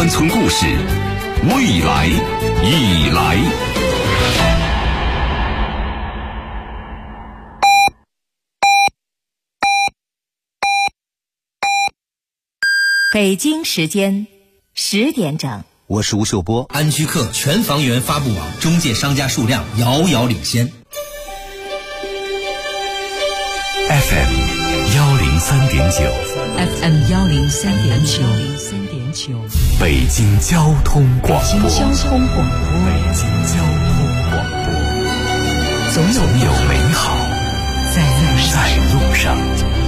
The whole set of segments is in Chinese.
湾村故事，未来已来。 北京时间10点整， 我是吴秀波。 安居客全房源发布网中介商家数量遥遥领先。 FM 103.9 FM 103.9， 北京交通广播。 北京交通广播，总有美好在路上。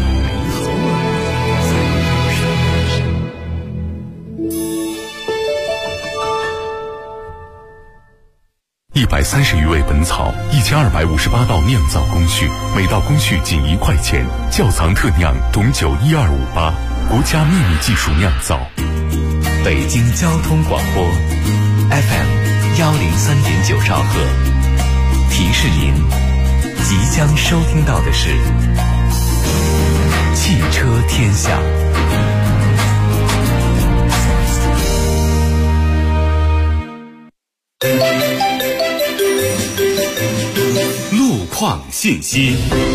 130余味本草，1258道酿造工序，每道工序仅1块钱。窖藏特酿董酒12588，国家秘密技术酿造。 北京交通广播 FM 103.9兆赫，提示您即将收听到的是汽车天下。 路况信息。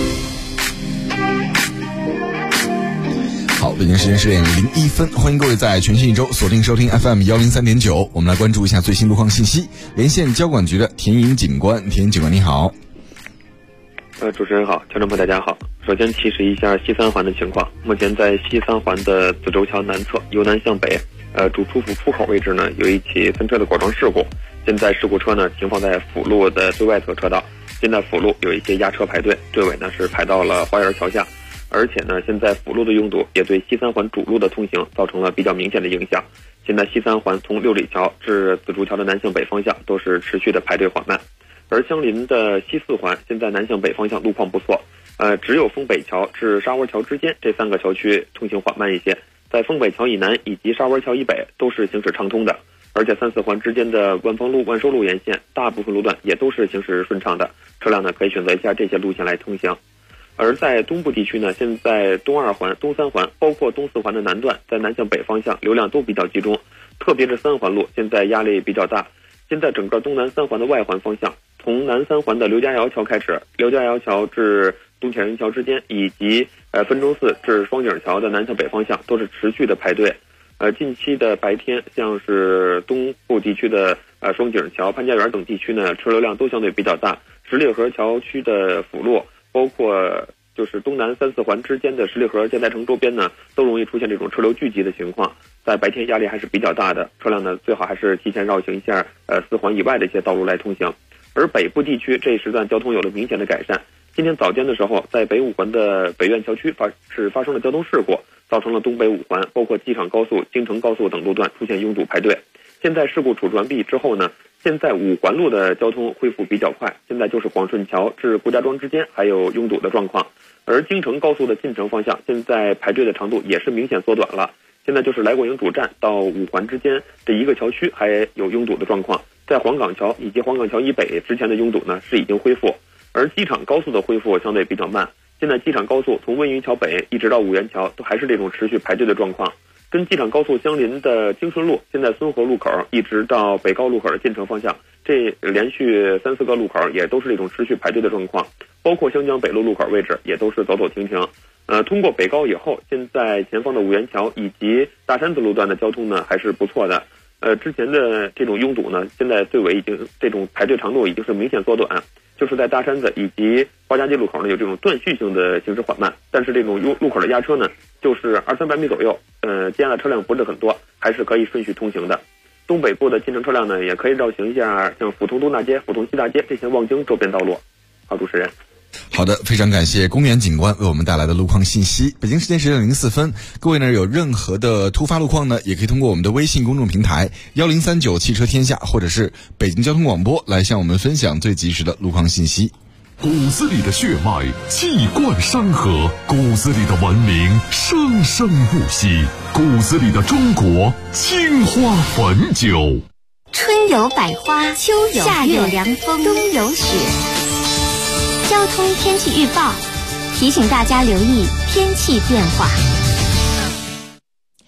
好，北京时间10点01分，欢迎各位在全新一周锁定收听 FM 103.9。我们来关注一下最新路况信息。连线交管局的田颖警官，田颖警官你好。 主持人好，听众朋友大家好。首先提示一下西三环的情况。目前在西三环的子洲桥南侧由南向北，主出府出口位置呢有一起分车的剐撞事故。现在事故车呢停放在辅路的最外侧车道。现在辅路有一些压车排队，队尾呢是排到了花园桥下。而且呢，现在辅路的拥堵也对西三环主路的通行造成了比较明显的影响。现在西三环从六里桥至紫竹桥的南向北方向都是持续的排队缓慢。而相邻的西四环现在南向北方向路况不错，只有丰北桥至沙窝桥之间这3个桥区通行缓慢一些，在丰北桥以南以及沙窝桥以北都是行驶畅通的。而且3、4环之间的万丰路、万寿路沿线大部分路段也都是行驶顺畅的，车辆呢可以选择一下这些路线来通行。而在东部地区呢，现在东2环、东3环包括东4环的南段在南向北方向流量都比较集中，特别是3环路现在压力比较大。现在整个东南3环的外环方向，从南3环的刘家窑桥开始，刘家窑桥至东铁人桥之间，以及分钟寺至双井桥的南向北方向都是持续的排队。近期的白天，像是东部地区的双井桥、潘家园等地区呢，车流量都相对比较大。十里河桥区的辅路，包括就是东南3、4环之间的十里河、建材城周边呢，都容易出现这种车流聚集的情况。在白天压力还是比较大的，车辆呢最好还是提前绕行一下4环以外的一些道路来通行。而北部地区这一时段交通有了明显的改善。今天早间的时候，在北5环的北苑桥区发生了交通事故，造成了东北5环包括机场高速、京承高速等路段出现拥堵排队。现在事故处置完毕之后呢，现在5环路的交通恢复比较快，现在就是广顺桥至顾家庄之间还有拥堵的状况。而京承高速的进城方向现在排队的长度也是明显缩短了，现在就是来国营主站到5环之间这一个桥区还有拥堵的状况。在黄岗桥以及黄岗桥以北之前的拥堵呢是已经恢复，而机场高速的恢复相对比较慢。现在机场高速从温榆桥北一直到五原桥都还是这种持续排队的状况。跟机场高速相邻的京顺路，现在孙河路口一直到北高路口的进城方向，这连续3、4个路口也都是这种持续排队的状况。包括湘江北路路口位置也都是走走停停。通过北高以后，现在前方的五原桥以及大山子路段的交通呢还是不错的。之前的这种拥堵呢，现在队尾已经这种排队长度已经是明显缩短，就是在大山子以及花家街路口呢有这种断续性的行驶缓慢，但是这种路口的压车呢就是200-300米左右，接下来车辆不是很多，还是可以顺序通行的。东北部的进城车辆呢也可以绕行一下像阜同东大街、阜同西大街这些望京周边道路。好，主持人。 好的，非常感谢公园警官为我们带来的路况信息。北京时间10点04分，各位呢有任何的突发路况呢，也可以通过我们的微信公众平台1039汽车天下，或者是北京交通广播来向我们分享最及时的路况信息。 骨子里的血脉气贯山河，骨子里的文明生生不息，骨子里的中国青花汾酒。 春有百花，秋有夏有凉风，冬有雪。交通天气预报提醒大家留意天气变化。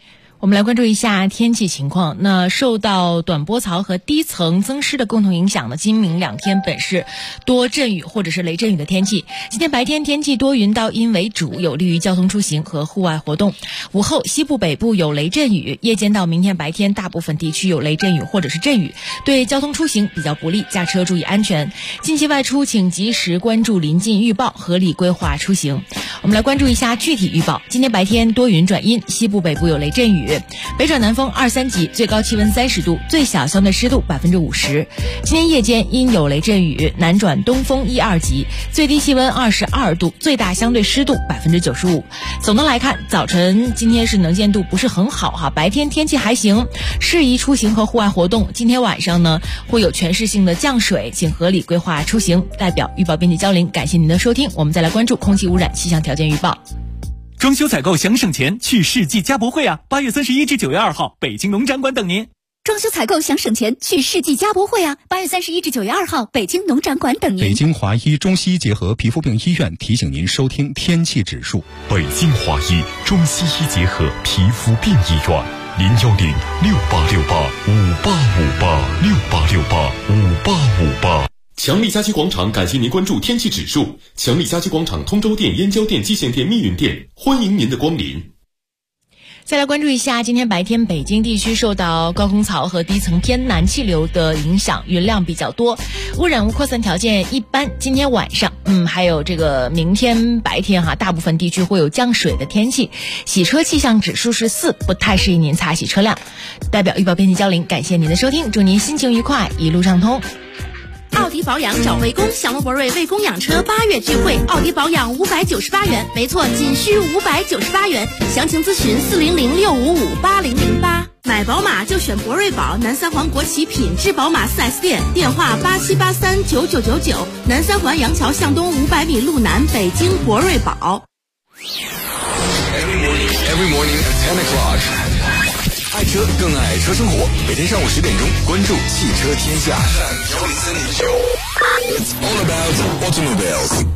我们来关注一下天气情况。那受到短波槽和低层增湿的共同影响呢，今明两天本是多阵雨或者是雷阵雨的天气。今天白天天气多云到阴为主，有利于交通出行和户外活动。午后西部北部有雷阵雨，夜间到明天白天大部分地区有雷阵雨或者是阵雨，对交通出行比较不利，驾车注意安全。近期外出请及时关注临近预报，合理规划出行。我们来关注一下具体预报。今天白天多云转阴，西部北部有雷阵雨，北转南风2、3级，最高气温30度，最小相对湿度50%。今天夜间因有雷阵雨，南转东风1、2级，最低气温22度，最大相对湿度95%。总的来看，早晨今天是能见度不是很好哈，白天天气还行，适宜出行和户外活动。今天晚上呢会有全市性的降水，请合理规划出行。代表预报编辑焦玲，感谢您的收听。我们再来关注空气污染气象条件预报。 装修采购想省钱，去世纪家博会啊！8月31至9月2号，北京农展馆等您。 装修采购想省钱，去世纪家博会啊！8月31至9月2号，北京农展馆等您。 北京华医中西医结合皮肤病医院提醒您收听天气指数。 北京华医中西医结合皮肤病医院，0106868586858强力家居广场感谢您关注天气指数。强力家居广场通州店、燕郊店、蓟县店、密云店，欢迎您的光临。 再来关注一下，今天白天北京地区受到高空槽和低层偏南气流的影响，云量比较多，污染物扩散条件一般。今天晚上还有这个明天白天大部分地区会有降水的天气，洗车气象指数是4，不太适宜您擦洗车辆。代表预报编辑焦玲，感谢您的收听，祝您心情愉快，一路畅通。 奥迪保养找魏工，小诺博瑞为供养车8月聚会，奥迪保养598元，没错，仅需598元。详情咨询40065580008。买宝马就选博瑞宝，南三环国企品质宝马4S店，电话87839999，南三环杨桥向东500米路南，北京博瑞宝。 Every morning at 10 o'clock。爱车更爱车生活，每天上午10点钟，关注汽车天下。It's all about automobiles。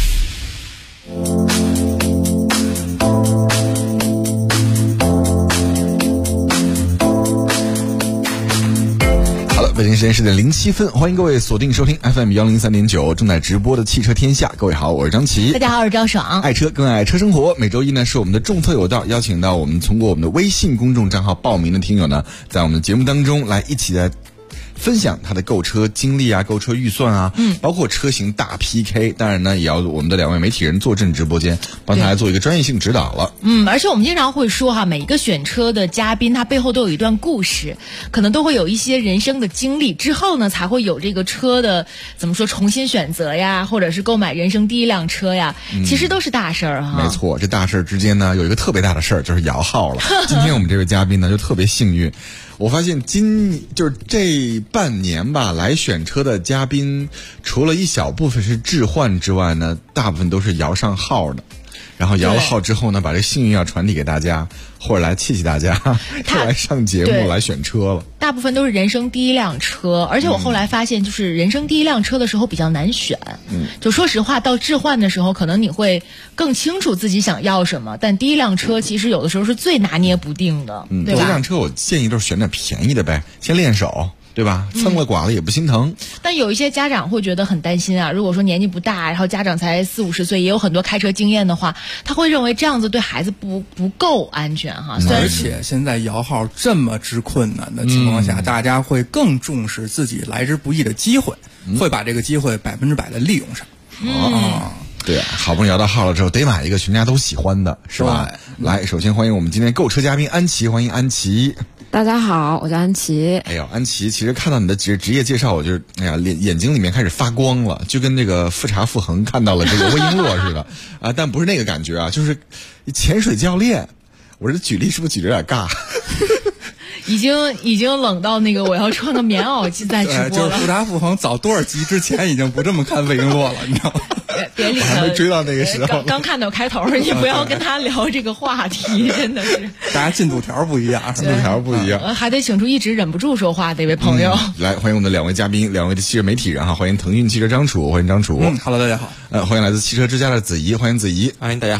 北京时间10点07分，欢迎各位锁定收听 FM 103.9，正在直播的汽车天下。各位好，我是张琪。 大家好，我是赵爽。 爱车更爱车生活，每周一呢是我们的众策有道，邀请到我们通过我们的微信公众账号报名的听友呢，在我们的节目当中来一起来分享他的购车经历啊，购车预算啊，包括车型大 PK。当然呢，也要我们的2位媒体人坐镇直播间，帮他来做一个专业性指导了。 而且我们经常会说每一个选车的嘉宾，他背后都有一段故事，可能都会有一些人生的经历，之后呢，才会有这个车的怎么说重新选择呀，或者是购买人生第一辆车呀，其实都是大事儿哈。 没错，这大事儿之间呢，有一个特别大的事儿，就是摇号了。今天我们这位嘉宾呢，就特别幸运。我发现就是这半年吧，来选车的嘉宾，除了一小部分是置换之外呢，大部分都是摇上号的。然后摇了号之后呢，把这幸运要传递给大家，或者来气大家，就来上节目来选车了。 大部分都是人生第一辆车，而且我后来发现，就是人生第一辆车的时候比较难选。就说实话，到置换的时候，可能你会更清楚自己想要什么，但第一辆车其实有的时候是最拿捏不定的，对吧？ 第一辆车我建议都是选点便宜的呗，先练手。对吧？蹭了剐了也不心疼。 但有一些家长会觉得很担心啊，如果说年纪不大，然后家长才40、50岁，也有很多开车经验的话，他会认为这样子对孩子不够安全哈。 而且现在摇号这么之困难的情况下，大家会更重视自己来之不易的机会，会把这个机会100%的利用上。 对啊，好不容易摇到号了之后，得买一个全家都喜欢的，是吧？来，首先欢迎我们今天购车嘉宾安琪，欢迎安琪。 大家好，我叫安琪。 哎呦，安琪，其实看到你的职业介绍，我就眼睛里面开始发光了，就跟这个富察傅恒看到了这个魏璎珞似的啊，但不是那个感觉啊，就是潜水教练。我这举例是不是举得有点尬？ 已经冷到那个我要穿个棉袄在直播了。 就是富察傅恒早多少集之前已经不这么看魏璎珞了，你知道吗？ 别理他， 还没追到那个时候。 刚看到开头，你不要跟他聊这个话题，真的是。 大家进度条不一样， 还得请出一直忍不住说话的一位朋友。 来，欢迎我们的2位嘉宾，2位的汽车媒体人哈，欢迎腾讯汽车张楚，欢迎张楚。 Hello， 大家好。 欢迎来自汽车之家的子怡，欢迎子怡。 欢迎大家好。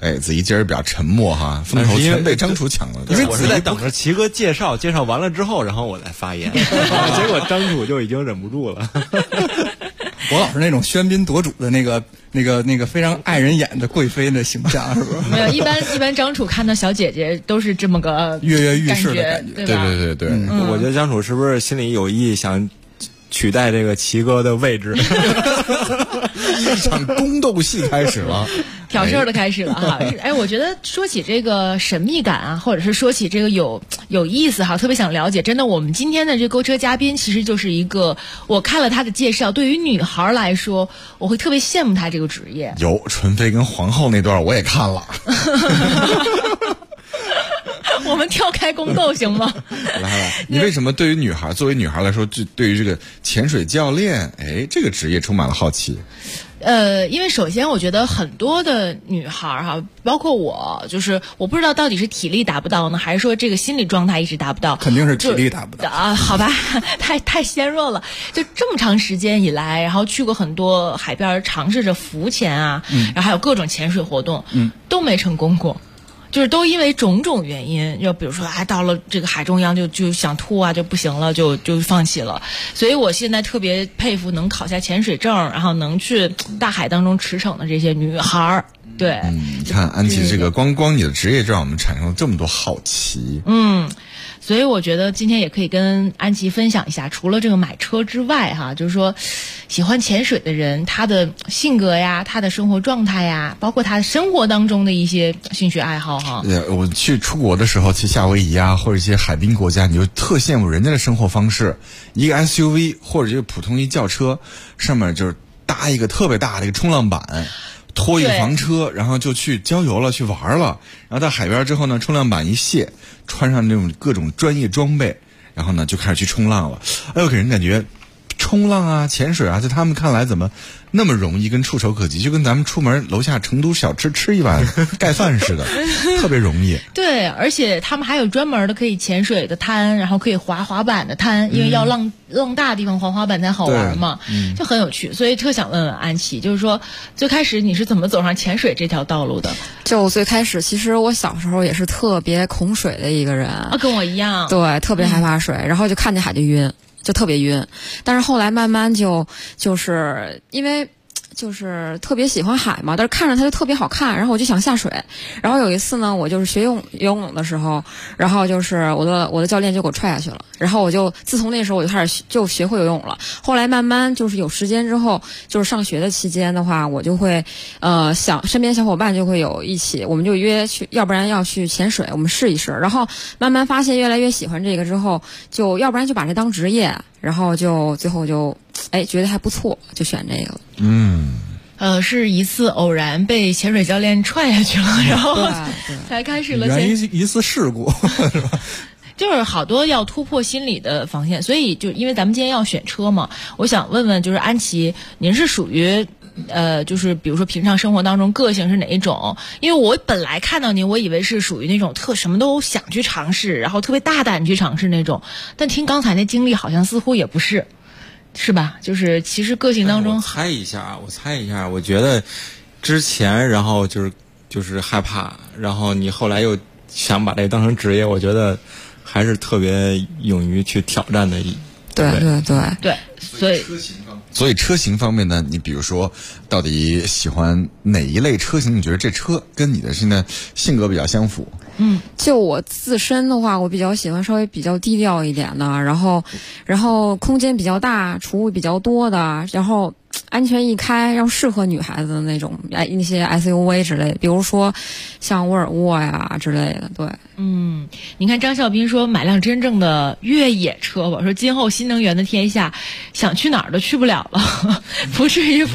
哎，子怡今儿比较沉默哈，风头全被张楚抢了。 因为我是在等着齐哥介绍完了之后，然后我再发言，结果张楚就已经忍不住了。 我老是那种喧宾夺主的那个非常爱人眼的贵妃的形象，是不是？ 没有，一般张楚看到小姐姐都是这么个跃跃欲试的感觉， 对吧？ 对。 我觉得张楚是不是心里有意想取代这个齐哥的位置？ 一场宫斗戏开始了， 挑事儿的开始了哈。哎，我觉得说起这个神秘感啊，或者是说起这个有意思哈，特别想了解。真的，我们今天的这购车嘉宾其实就是一个，我看了他的介绍，对于女孩来说，我会特别羡慕他这个职业。 有纯妃跟皇后那段我也看了。 我们跳开宫斗行吗？ 来，你为什么对于作为女孩来说，对于这个潜水教练，哎，这个职业充满了好奇？ 因为首先我觉得很多的女孩哈，包括我，就是我不知道到底是体力达不到呢，还是说这个心理状态一直达不到。 肯定是体力达不到啊，好吧，太纤弱了。就这么长时间以来，然后去过很多海边，尝试着浮潜啊，然后还有各种潜水活动，都没成功过。就是都因为种种原因，就比如说到了这个海中央就想吐啊，就不行了，就放弃了。所以我现在特别佩服能考下潜水证，然后能去大海当中驰骋的这些女孩儿。对， 你看安琪这个光你的职业就让我们产生了这么多好奇。 所以我觉得今天也可以跟安琪分享一下，除了这个买车之外哈，就是说喜欢潜水的人，他的性格呀，他的生活状态呀，包括他生活当中的一些兴趣爱好哈。 我去出国的时候，去夏威夷啊，或者一些海滨国家，你就特羡慕人家的生活方式，一个 SUV 或者一个普通一轿车，上面就是搭一个特别大的一个冲浪板。拖一个房车，然后就去郊游了，去玩了。然后到海边之后呢，冲浪板一卸，穿上这种各种专业装备，然后呢就开始去冲浪了。哎呦，给人感觉冲浪啊、潜水啊，在他们看来怎么那么容易，跟触手可及，就跟咱们出门楼下成都小吃一碗盖饭似的，特别容易。 对，而且他们还有专门的可以潜水的滩，然后可以滑板的滩，因为要浪大的地方滑板才好玩嘛，就很有趣。所以特想问问安琪，就是说最开始你是怎么走上潜水这条道路的？ 就最开始，其实我小时候也是特别恐水的一个人啊， 跟我一样， 对，特别害怕水，然后就看见海就晕。就特别晕，但是后来慢慢就是因为就是特别喜欢海嘛，但是看着它就特别好看，然后我就想下水。然后有一次呢，我就是学游泳的时候，然后就是我的教练就给我踹下去了，然后我就自从那时候我就开始就学会游泳了。后来慢慢就是有时间之后，就是上学的期间的话，我就会想身边小伙伴就会有一起，我们就约去，要不然要去潜水，我们试一试。然后慢慢发现越来越喜欢这个之后，就要不然就把这当职业，然后就最后就觉得还不错，就选这个了。 是一次偶然被潜水教练踹下去了，然后才开始了一次事故，是吧？ 就是好多要突破心理的防线，所以就因为咱们今天要选车嘛，我想问问，就是安琪，您是属于就是比如说平常生活当中个性是哪一种？因为我本来看到您，我以为是属于那种什么都想去尝试，然后特别大胆去尝试那种，但听刚才那经历好像似乎也不是。是吧？就是其实个性当中， 我猜一下，我觉得之前然后就是害怕，然后你后来又想把这当成职业，我觉得还是特别勇于去挑战的。 对， 所以车型方面呢，你比如说到底喜欢哪一类车型？你觉得这车跟你的现在性格比较相符？ 就我自身的话，我比较喜欢稍微比较低调一点的，然后空间比较大，储物比较多的，然后安全一开，然后适合女孩子的那种那些 SUV 之类的，比如说像沃尔沃呀之类的。对， 你看张孝斌说买辆真正的越野车吧，说今后新能源的天下，想去哪儿都去不了了，不至于。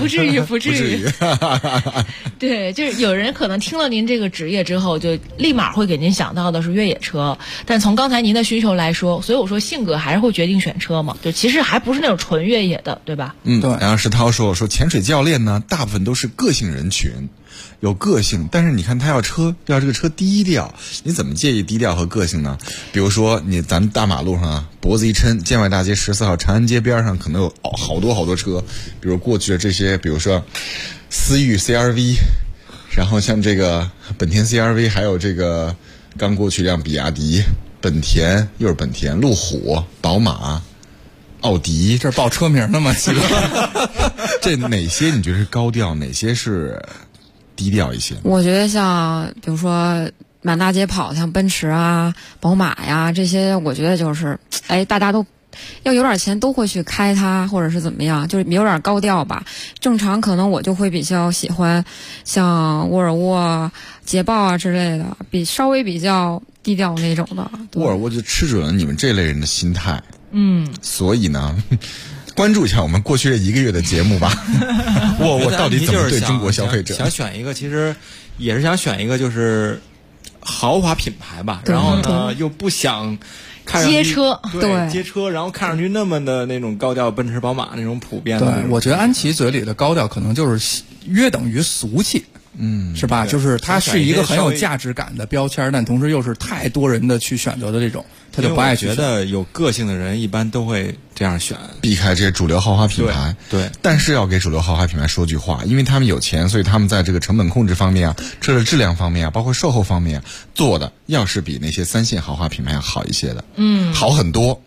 对，就是有人可能听了您这个职业之后，就立马会给您想到的是越野车，但从刚才您的需求来说，所以我说性格还是会决定选车嘛，就其实还不是那种纯越野的，对吧？ 对。然后石涛说潜水教练呢，大部分都是个性人群，有个性，但是你看他要这个车低调，你怎么介意低调和个性呢？比如说咱们大马路上啊，脖子一抻，建外大街14号长安街边上可能有好多车，比如过去的这些，比如说思域 CRV， 然后像这个本田 CR-V， 还有这个刚过去辆比亚迪、本田，又是本田、路虎、宝马、奥迪， 这是报车名的吗？ 这哪些你觉得是高调，哪些是低调一些？ 我觉得像比如说满大街跑，像奔驰啊、宝马呀这些，我觉得就是大家都要有点钱都会去开它，或者是怎么样，就是有点高调吧。正常可能我就会比较喜欢像沃尔沃、捷豹啊之类的，稍微比较低调那种的。 沃尔沃就吃准了你们这类人的心态，所以呢，关注一下我们过去这1个月的节目吧。沃尔沃到底怎么对中国消费者？ 想选一个，其实也是想选一个就是豪华品牌吧，然后呢又不想看上去街车， 对街车，然后看上去那么的那种高调，奔驰、宝马那种普遍的。 对，我觉得安琪嘴里的高调可能就是约等于俗气。是吧？就是它是一个很有价值感的标签，但同时又是太多人的去选择的这种，他就不爱去选。 觉得有个性的人一般都会这样选， 避开这些主流豪华品牌。 对， 但是要给主流豪华品牌说句话，因为他们有钱，所以他们在这个成本控制方面啊、车的质量方面啊、包括售后方面啊，做的要是比那些3线豪华品牌要好一些的，好很多。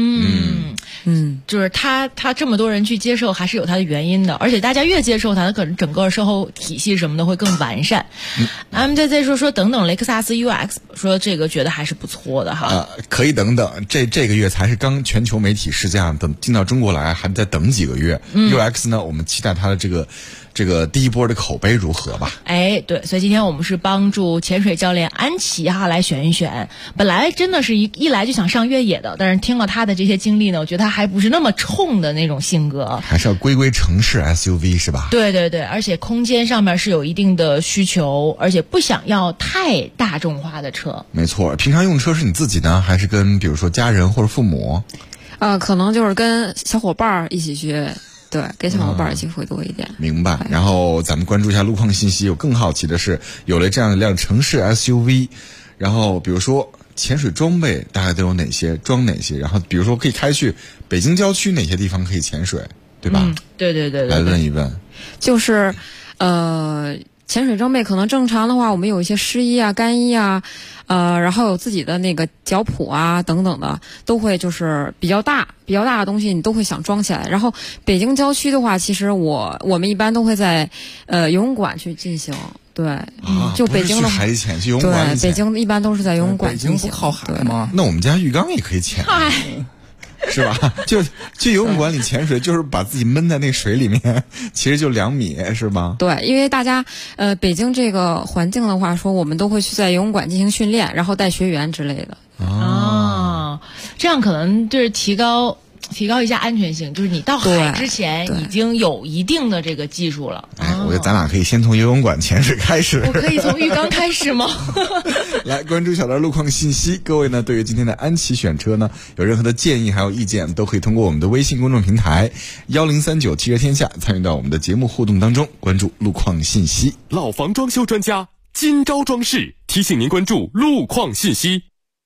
就是他这么多人去接受，还是有他的原因的，而且大家越接受他，可能整个售后体系什么的会更完善。咱们再说等等，雷克萨斯 UX 说这个觉得还是不错的哈。 可以等等，这个月才是刚全球媒体试驾，等进到中国来还得等几个月。UX 呢，我们期待它的这个第一波的口碑如何吧？ 对，所以今天我们是帮助潜水教练安琪来选一选。本来真的是一来就想上越野的，但是听了他的这些经历呢，我觉得他还不是那么冲的那种性格， 还是要归城市 SUV 是吧？ 对，而且空间上面是有一定的需求，而且不想要太大众化的车。 没错，平常用车是你自己呢，还是跟比如说家人或者父母？ 可能就是跟小伙伴一起去。对，跟小伙伴一起会多一点。 明白。然后咱们关注一下路况信息。有更好奇的是，有了这样一辆城市 SUV， 然后比如说潜水装备大概都有哪些，装哪些？然后比如说可以开去北京郊区哪些地方可以潜水，对吧？ 对。 来问一问。 就是潜水装备可能正常的话，我们有一些湿衣啊、干衣啊，然后有自己的那个脚蹼啊等等的，都会就是比较大的东西，你都会想装起来。然后北京郊区的话，其实我们一般都会在游泳馆去进行。对，就北京的海里潜，去游泳馆里潜。 对，北京一般都是在游泳馆进行。 北京不靠海吗？ 那我们家浴缸也可以潜。是吧？就去游泳馆里潜水，就是把自己闷在那水里面，其实就2米，是吧？ 对，因为大家北京这个环境的话，说我们都会去在游泳馆进行训练，然后带学员之类的。 这样可能就是提高一下安全性，就是你到海之前已经有一定的这个技术了。 我觉得咱俩可以先从游泳馆潜水开始。 我可以从浴缸开始吗？ 来关注小段路况信息。各位呢，对于今天的安琪选车呢，有任何的建议还有意见，都可以通过我们的微信公众平台1039汽车天下参与到我们的节目互动当中，关注路况信息。 老房装修专家金招装饰提醒您关注路况信息。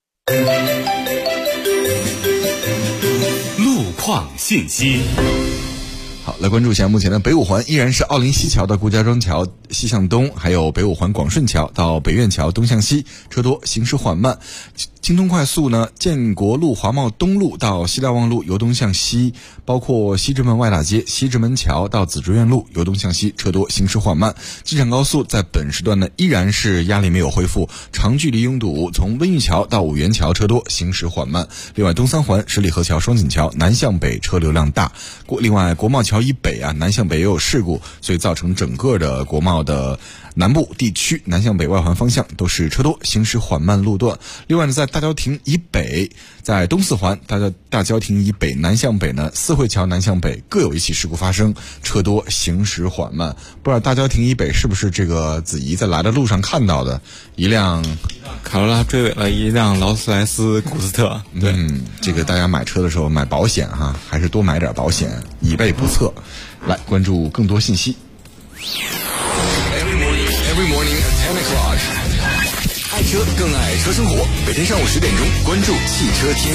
路况信息。 好，来关注一下目前的北五环依然是奥林西桥到顾家庄桥西向东，还有北五环广顺桥到北苑桥东向西，车多，行驶缓慢。京通快速呢，建国路华贸东路到西大望路由东向西，包括西直门外大街、西直门桥到紫竹院路由东向西，车多，行驶缓慢。机场高速在本时段呢依然是压力没有恢复，长距离拥堵，从温榆桥到五元桥车多，行驶缓慢。另外东三环十里河桥双井桥南向北车流量大，另外国贸桥以北南向北也有事故，所以造成整个的国贸的南部地区南向北外环方向都是车多，行驶缓慢路段。另外呢，在大郊亭以北，在东四环大郊亭以北南向北呢，四惠桥南向北各有一起事故发生，车多，行驶缓慢。不知道大郊亭以北是不是这个子怡在来的路上看到的一辆卡罗拉追尾了一辆劳斯莱斯古斯特。对， 这个大家买车的时候买保险还是多买点保险，以备不测。来关注更多信息。Every morning at 10 o'clock， 爱车更爱车生活。每天上午10点钟，关注汽车天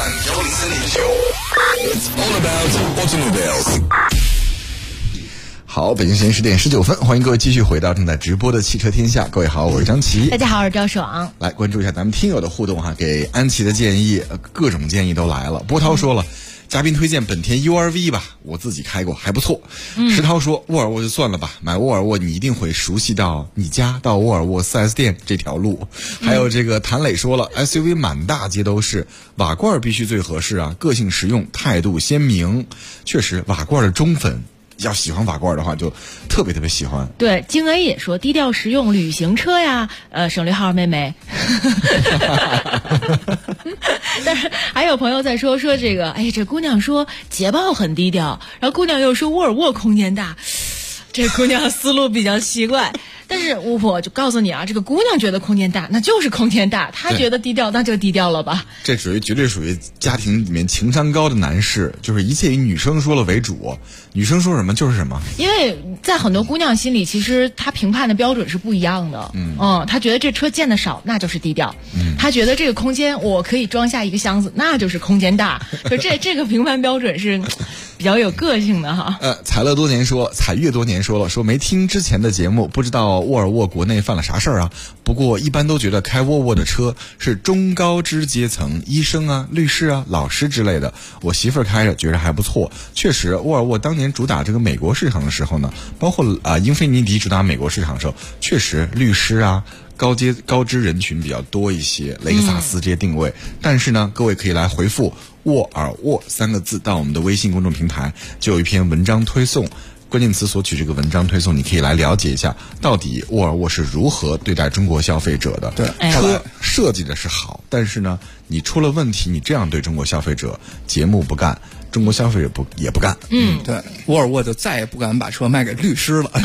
下。103.9 It's all about automobiles。 好，北京时间10点19分，欢迎各位继续回到正在直播的汽车天下。各位好，我是张琪。 大家好，我是赵爽。 来关注一下咱们听友的互动哈，给安琪的建议，各种建议都来了。波涛说了。嘉宾推荐本田 URV 吧，我自己开过，还不错。石涛说沃尔沃就算了吧，买沃尔沃你一定会熟悉到你家到沃尔沃 4S 店这条路。还有这个谭磊说了 SUV 满大街都是，瓦罐必须最合适啊，个性实用，态度鲜明。确实，瓦罐的忠粉。要喜欢瓦罐的话，就特别特别喜欢。 对，京 A 也说低调实用旅行车呀，省略号妹妹。但是还有朋友在说这个，哎，这姑娘说捷豹很低调，然后姑娘又说沃尔沃空间大，这姑娘思路比较奇怪。但是我就告诉你啊，这个姑娘觉得空间大，那就是空间大；她觉得低调，那就低调了吧。 这绝对属于家庭里面情商高的男士，就是一切以女生说了为主，女生说什么就是什么。 因为在很多姑娘心里，其实她评判的标准是不一样的。她觉得这车见得少，那就是低调；她觉得这个空间我可以装下一个箱子，那就是空间大。就这个评判标准是比较有个性的哈。 彩越多年说了，说没听之前的节目，不知道沃尔沃国内犯了啥事儿啊？不过一般都觉得开沃尔沃的车是中高知阶层，医生啊、律师啊、老师之类的。我媳妇儿开着觉得还不错。确实，沃尔沃当年主打这个美国市场的时候呢，包括英菲尼迪主打美国市场的时候，确实律师啊。高知人群比较多一些，雷克萨斯这些定位。但是呢，各位可以来回复沃尔沃3个字到我们的微信公众平台，就有一篇文章推送，关键词索取这个文章推送，你可以来了解一下到底沃尔沃是如何对待中国消费者的。 对， 车设计的是好，但是呢，你出了问题，你这样对中国消费者，节目不干，中国消费者也不干。 对，沃尔沃就再也不敢把车卖给律师了，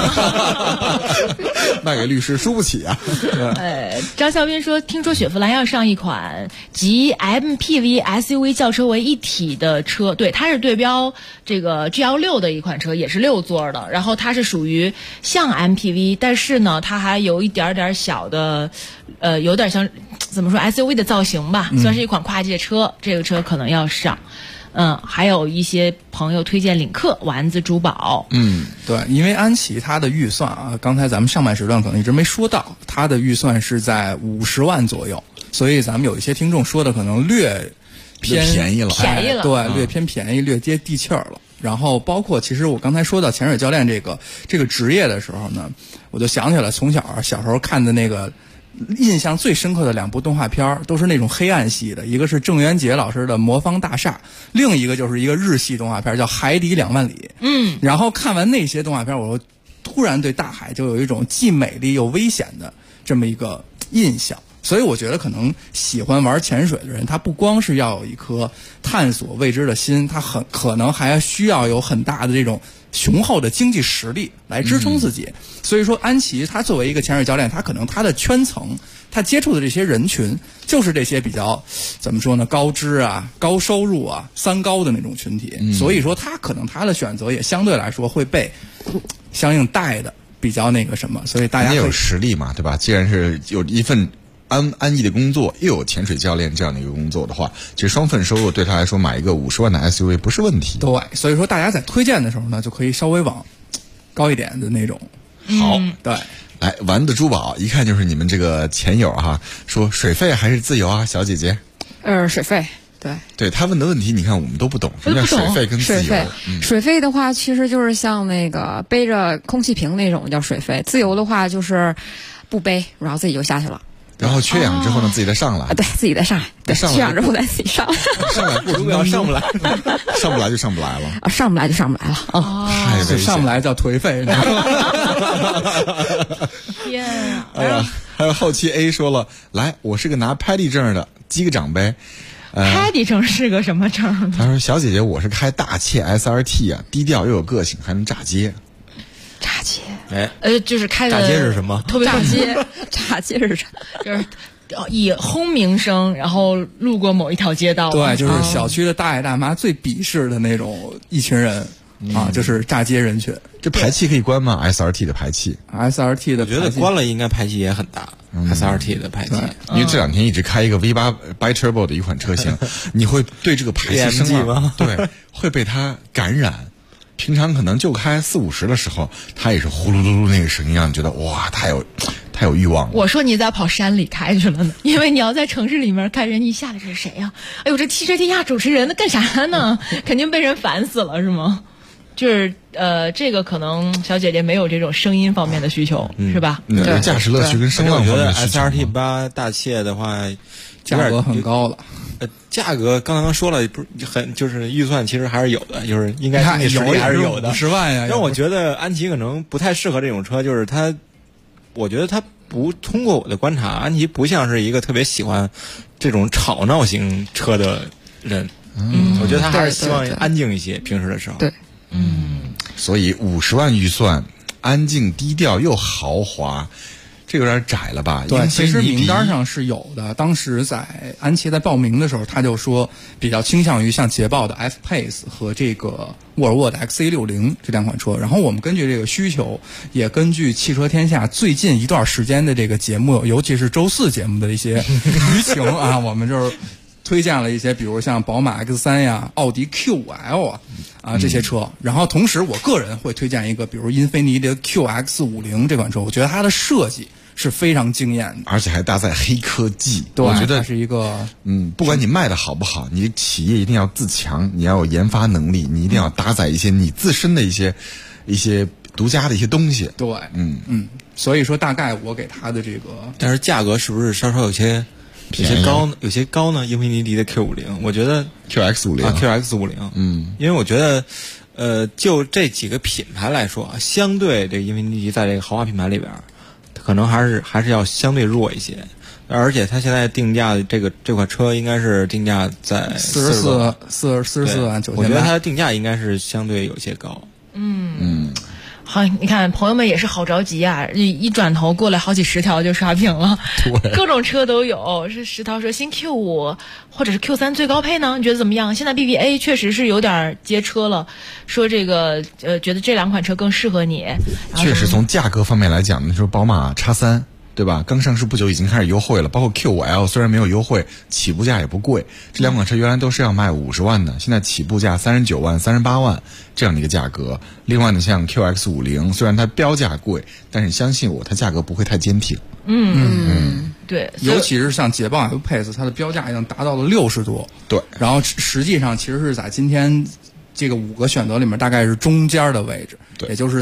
卖给律师输不起啊。 张孝斌说，听说雪佛兰要上一款集 MPV SUV 轿车为一体的车，对，它是对标这个 GL6 的一款车，也是6座的，然后它是属于像 MPV， 但是呢，它还有一点小的，有点像怎么说 SUV 的造型吧，算是一款跨界车，这个车可能要上。还有一些朋友推荐领克、丸子、珠宝。 对，因为安琪它的预算啊，刚才咱们上半时段可能一直没说到，它的预算是在50万左右，所以咱们有一些听众说的可能略便宜了， 对，略偏便宜，略接地气儿了。然后包括其实我刚才说到潜水教练这个职业的时候呢，我就想起来从小时候看的那个。印象最深刻的2部动画片都是那种黑暗系的，一个是郑渊洁老师的《魔方大厦》，另一个就是一个日系动画片叫《海底2万里》。然后看完那些动画片，我突然对大海就有一种既美丽又危险的这么一个印象。所以我觉得可能喜欢玩潜水的人，他不光是要有一颗探索未知的心，他可能还需要有很大的这种雄厚的经济实力来支撑自己。所以说安琪他作为一个潜水教练，他可能他的圈层，他接触的这些人群就是这些比较怎么说呢，高知啊、高收入啊、3高的那种群体。所以说他可能他的选择也相对来说会被相应带的比较那个什么，所以大家也有实力嘛，对吧？既然是有一份安逸的工作，又有潜水教练这样的一个工作的话，其实双份收入对他来说买一个50万的 SUV 不是问题。 对，所以说大家在推荐的时候呢，就可以稍微往高一点的那种。 好， 对， 来丸子珠宝一看就是你们这个前友哈，说水费还是自由啊，小姐姐？ 水费。 对他问的问题，你看我们都不懂，什么叫水费跟自由？ 水费的话，其实就是像那个背着空气瓶那种叫水费，自由的话就是不背，然后自己就下去了。 然后缺氧之后呢，自己再上来。 对，自己再上来。对，缺氧之后再自己上来。 上来过程当中上不来，上不来就上不来了。 上不来就上不来了。 太危险， 上不来叫颓废。 天啊！ 哎呀，还有后期 A 说了，来，我是个拿 PADI 证的，击个掌呗。 PADI 证是个什么证？ 他说：“小姐姐，我是开大切 SRT 啊，低调又有个性，还能炸街。” 炸街？ 就是开的炸街是什么？ 特别炸街，炸街是啥？ 就是以轰鸣声，然后路过某一条街道。 对，就是小区的大爷大妈最鄙视的那种一群人。就是炸街人群。 这排气可以关吗 ？SRT 的排气 ，SRT 的我觉得关了应该排气也很大。SRT 的排气， 因为这2天一直开一个 V8 Bi-Turbo 的一款车型，你会对这个排气声浪对会被它感染， 平常可能就开40-50的时候，它也是呼噜噜噜那个声音，让你觉得哇，太有欲望了。 我说你在跑山里开去了呢，因为你要在城市里面开，人一下来这是谁呀？哎呦，这汽车天下主持人那干啥呢？肯定被人烦死了，是吗？就是这个可能小姐姐没有这种声音方面的需求，是吧？ 对，驾驶乐趣跟声浪方面的需求。 我觉得 SRT8 大切的话， 价格很高了。 价格刚刚说了，不是很就是预算其实还是有的，就是应该经济实力还是有的 ，50万呀。 但我觉得安琪可能不太适合这种车，就是我觉得他不通过我的观察，安琪不像是一个特别喜欢这种吵闹型车的人。我觉得他还是希望安静一些，平时的时候。 对。 所以50万预算，安静低调又豪华，这有点窄了吧？ 对，其实名单上是有的。当时在安琪在报名的时候，他就说比较倾向于像捷豹的 F-Pace 和这个沃尔沃的 XC60这两款车。然后我们根据这个需求，也根据汽车天下最近一段时间的这个节目，尤其是周4节目的一些舆情啊，我们就是推荐了一些，比如像宝马 X3 呀、奥迪 Q5L 这些车。然后同时我个人会推荐一个，比如英菲尼迪的 QX50这款车，我觉得它的设计是非常惊艳的， 而且还搭载黑科技。 对， 我觉得它是一个不管你卖的好不好，你企业一定要自强，你要有研发能力，你一定要搭载一些你自身的一些独家的一些东西。 对，所以说大概我给它的这个， 但是价格是不是稍稍有些高呢？英菲尼迪的 Q50，我觉得 QX50，因为我觉得，就这几个品牌来说，相对这个英菲尼迪在这个豪华品牌里边，可能还是要相对弱一些。而且它现在定价的这款车应该是定价在44万 9,800， 我觉得它的定价应该是相对有些高。 好，你看朋友们也是好着急啊！一转头过来好几十条就刷屏了，各种车都有。是石涛说新 Q5或者是 Q3 最高配呢？你觉得怎么样？现在 BBA 确实是有点接车了，说这个觉得这两款车更适合你。 确实从价格方面来讲，你说宝马 X3。对吧？刚上市不久已经开始优惠了，包括 Q5L 虽然没有优惠，起步价也不贵。这两款车原来都是要卖50万的，现在起步价39万、38万这样的一个价格。另外呢，像 QX50，虽然它标价贵，但是相信我，它价格不会太坚挺。 对， 尤其是像捷豹 F-Pace， 它的标价已经达到了60多。 对， 然后实际上其实是在今天这个5个选择里面，大概是中间的位置，也就是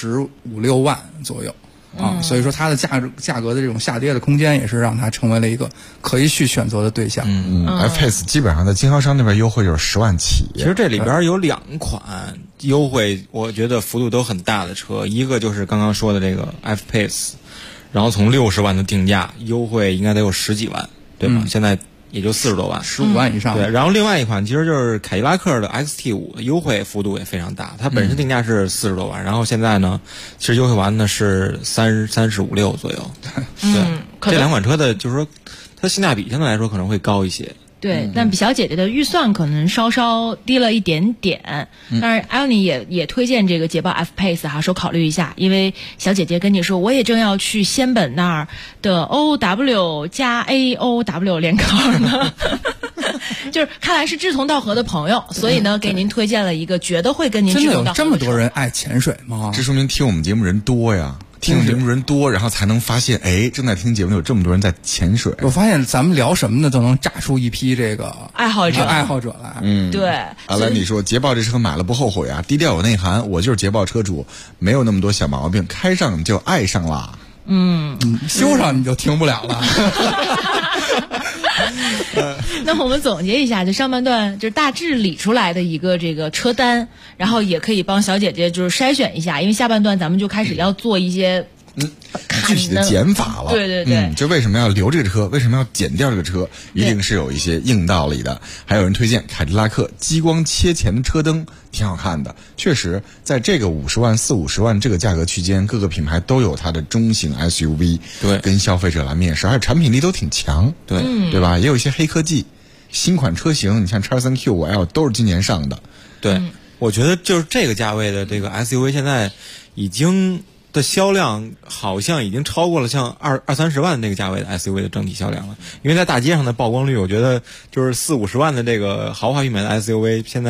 45-6万左右。所以说它的价格的这种下跌的空间，也是让它成为了一个可以去选择的对象。 F-Pace 基本上在经销商那边优惠就是10万起。 其实这里边有2款优惠，我觉得幅度都很大的车，一个就是刚刚说的这个 F-Pace， 然后从60万的定价优惠应该得有10几万，对吧？现在也就40多万 ，15万以上。 对，然后另外一款其实就是凯迪拉克的 XT5， 优惠幅度也非常大，它本身定价是40多万，然后现在呢，其实优惠完呢是35-36左右。对，这两款车的就是说，它性价比相对来说可能会高一些。 对，但比小姐姐的预算可能稍稍低了一点点。当然，艾妮也推荐这个捷豹 F-Pace 哈，说考虑一下，因为小姐姐跟你说，我也正要去仙本那儿的 OW 加 AOW 联考呢。就是看来是志同道合的朋友，所以呢，给您推荐了一个觉得会跟您志同道合的。 真的有这么多人爱潜水吗？ 这说明听我们节目人多呀。听节目人多，然后才能发现，正在听节目有这么多人在潜水。 我发现咱们聊什么呢，都能炸出一批这个爱好者来。 对。 阿兰，你说捷豹这车买了不后悔啊？低调有内涵，我就是捷豹车主，没有那么多小毛病，开上就爱上啦。 修上你就停不了了。 那我们总结一下，就上半段就是大致理出来的一个这个车单，然后也可以帮小姐姐就是筛选一下，因为下半段咱们就开始要做一些具体的减法了。 对， 就为什么要留这个车，为什么要减掉这个车，一定是有一些硬道理的。还有人推荐凯迪拉克激光切前的车灯，挺好看的。确实在这个50万、40-50万这个价格区间，各个品牌都有它的中型 SUV， 对， 跟消费者来面试，而且产品力都挺强，对吧？也有一些黑科技。新款车型，你像 X3 Q5L 都是今年上的。 对，我觉得就是这个价位的这个 SUV 现在已经的销量好像已经超过了像20-30万那个价位的 SUV 的整体销量了。因为在大街上的曝光率，我觉得就是40-50万的这个豪华品牌的 SUV 现在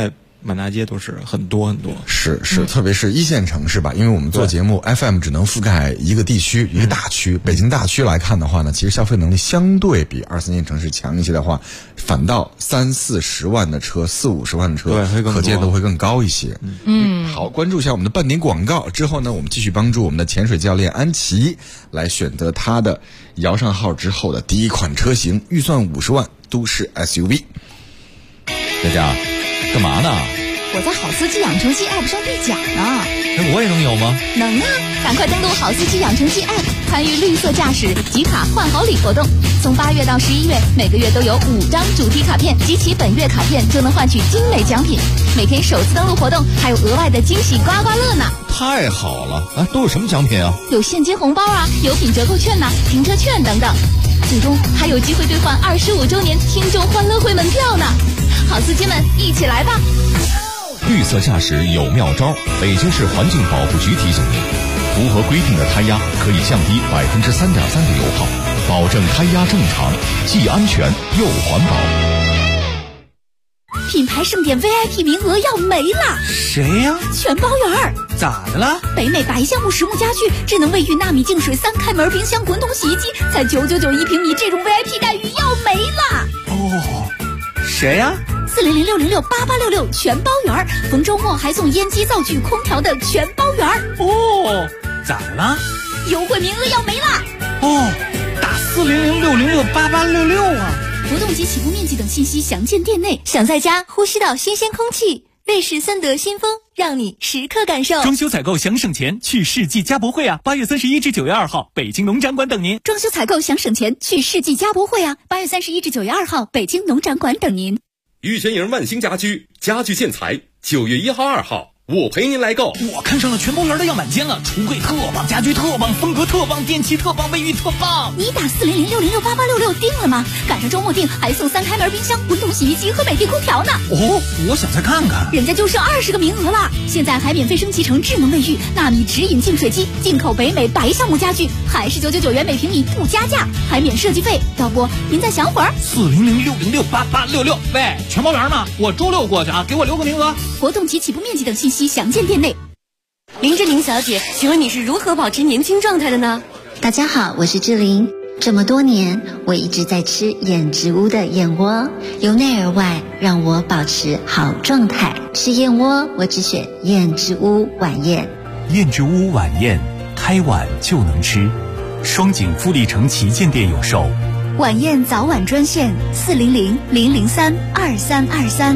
满大街都是很多很多。 是，特别是一线城市吧，因为我们做节目 FM 只能覆盖一个地区一个大区，北京大区来看的话呢，其实消费能力相对比2、3线城市强一些的话，反倒30、40万的车4、50万的车， 对， 可见都会更高一些。好，关注一下我们的半点广告之后呢，我们继续帮助我们的潜水教练安琪来选择他的摇上号之后的第一款车型，预算50万都市 SUV。 佳佳，干嘛呢？ 我在好司机养成系 App 上兑奖呢。 那我也能有吗？ 能啊！赶快登录好司机养成系 App， 参与绿色驾驶集卡换好礼活动。从8月到11月，每个月都有5张主题卡片，集齐本月卡片就能换取精美奖品。每天首次登录活动还有额外的惊喜刮刮乐呢！ 太好了啊！都有什么奖品啊？ 有现金红包啊，油品折扣券呐，停车券等等。最终还有机会兑换25周年听众欢乐会门票呢！好司机们，一起来吧！ 绿色驾驶有妙招，北京市环境保护局提醒您，符合规定的胎压可以降低3.3%的油耗，保证胎压正常，既安全又环保。 品牌盛典 VIP 名额要没了！ 谁呀？ 全包圆。 咋的了？ 北美白橡木实木家具、智能卫浴、纳米净水、3开门冰箱、滚筒洗衣机，才999一平米，这种 VIP 待遇要没了！ 哦，谁呀 ？400-606-8866全包圆，逢周末还送烟机、灶具、空调的全包圆。 哦，咋了？ 优惠名额要没了！ 哦，打400-606-8866啊！ 活动及起步面积等信息详见店内。想在家呼吸到新鲜空气，瑞士森德新风让你时刻感受。 装修采购想省钱，去世纪家博会啊！8月31至9月2号，北京农展馆等您。 装修采购想省钱，去世纪家博会啊！8月31至9月2号，北京农展馆等您。 玉泉营万兴家居家具建材9月1号、2号，我陪您来购。 我看上了全包圆的样板间了，橱柜特棒，家具特棒，风格特棒，电器特棒，卫浴特棒。 你打400-606-8866定了吗？赶上周末定还送3开门冰箱、滚筒洗衣机和美的空调呢。 哦，我想再看看。 人家就剩20个名额了，现在还免费升级成智能卫浴、纳米直饮净水机，进口北美白橡木家具，还是999元每平米不加价，还免设计费。要不您再想会儿 ？400-606-8866。喂，全包圆吗？我周6过去啊，给我留个名额。 活动及起步面积等信息详见店内。 林志玲小姐，请问你是如何保持年轻状态的呢？ 大家好，我是志玲。这么多年，我一直在吃燕之屋的燕窝，由内而外让我保持好状态。吃燕窝，我只选燕之屋晚宴。 燕之屋晚宴，开晚就能吃。双井富力城旗舰店有售。 晚宴早晚专线400-003-2323。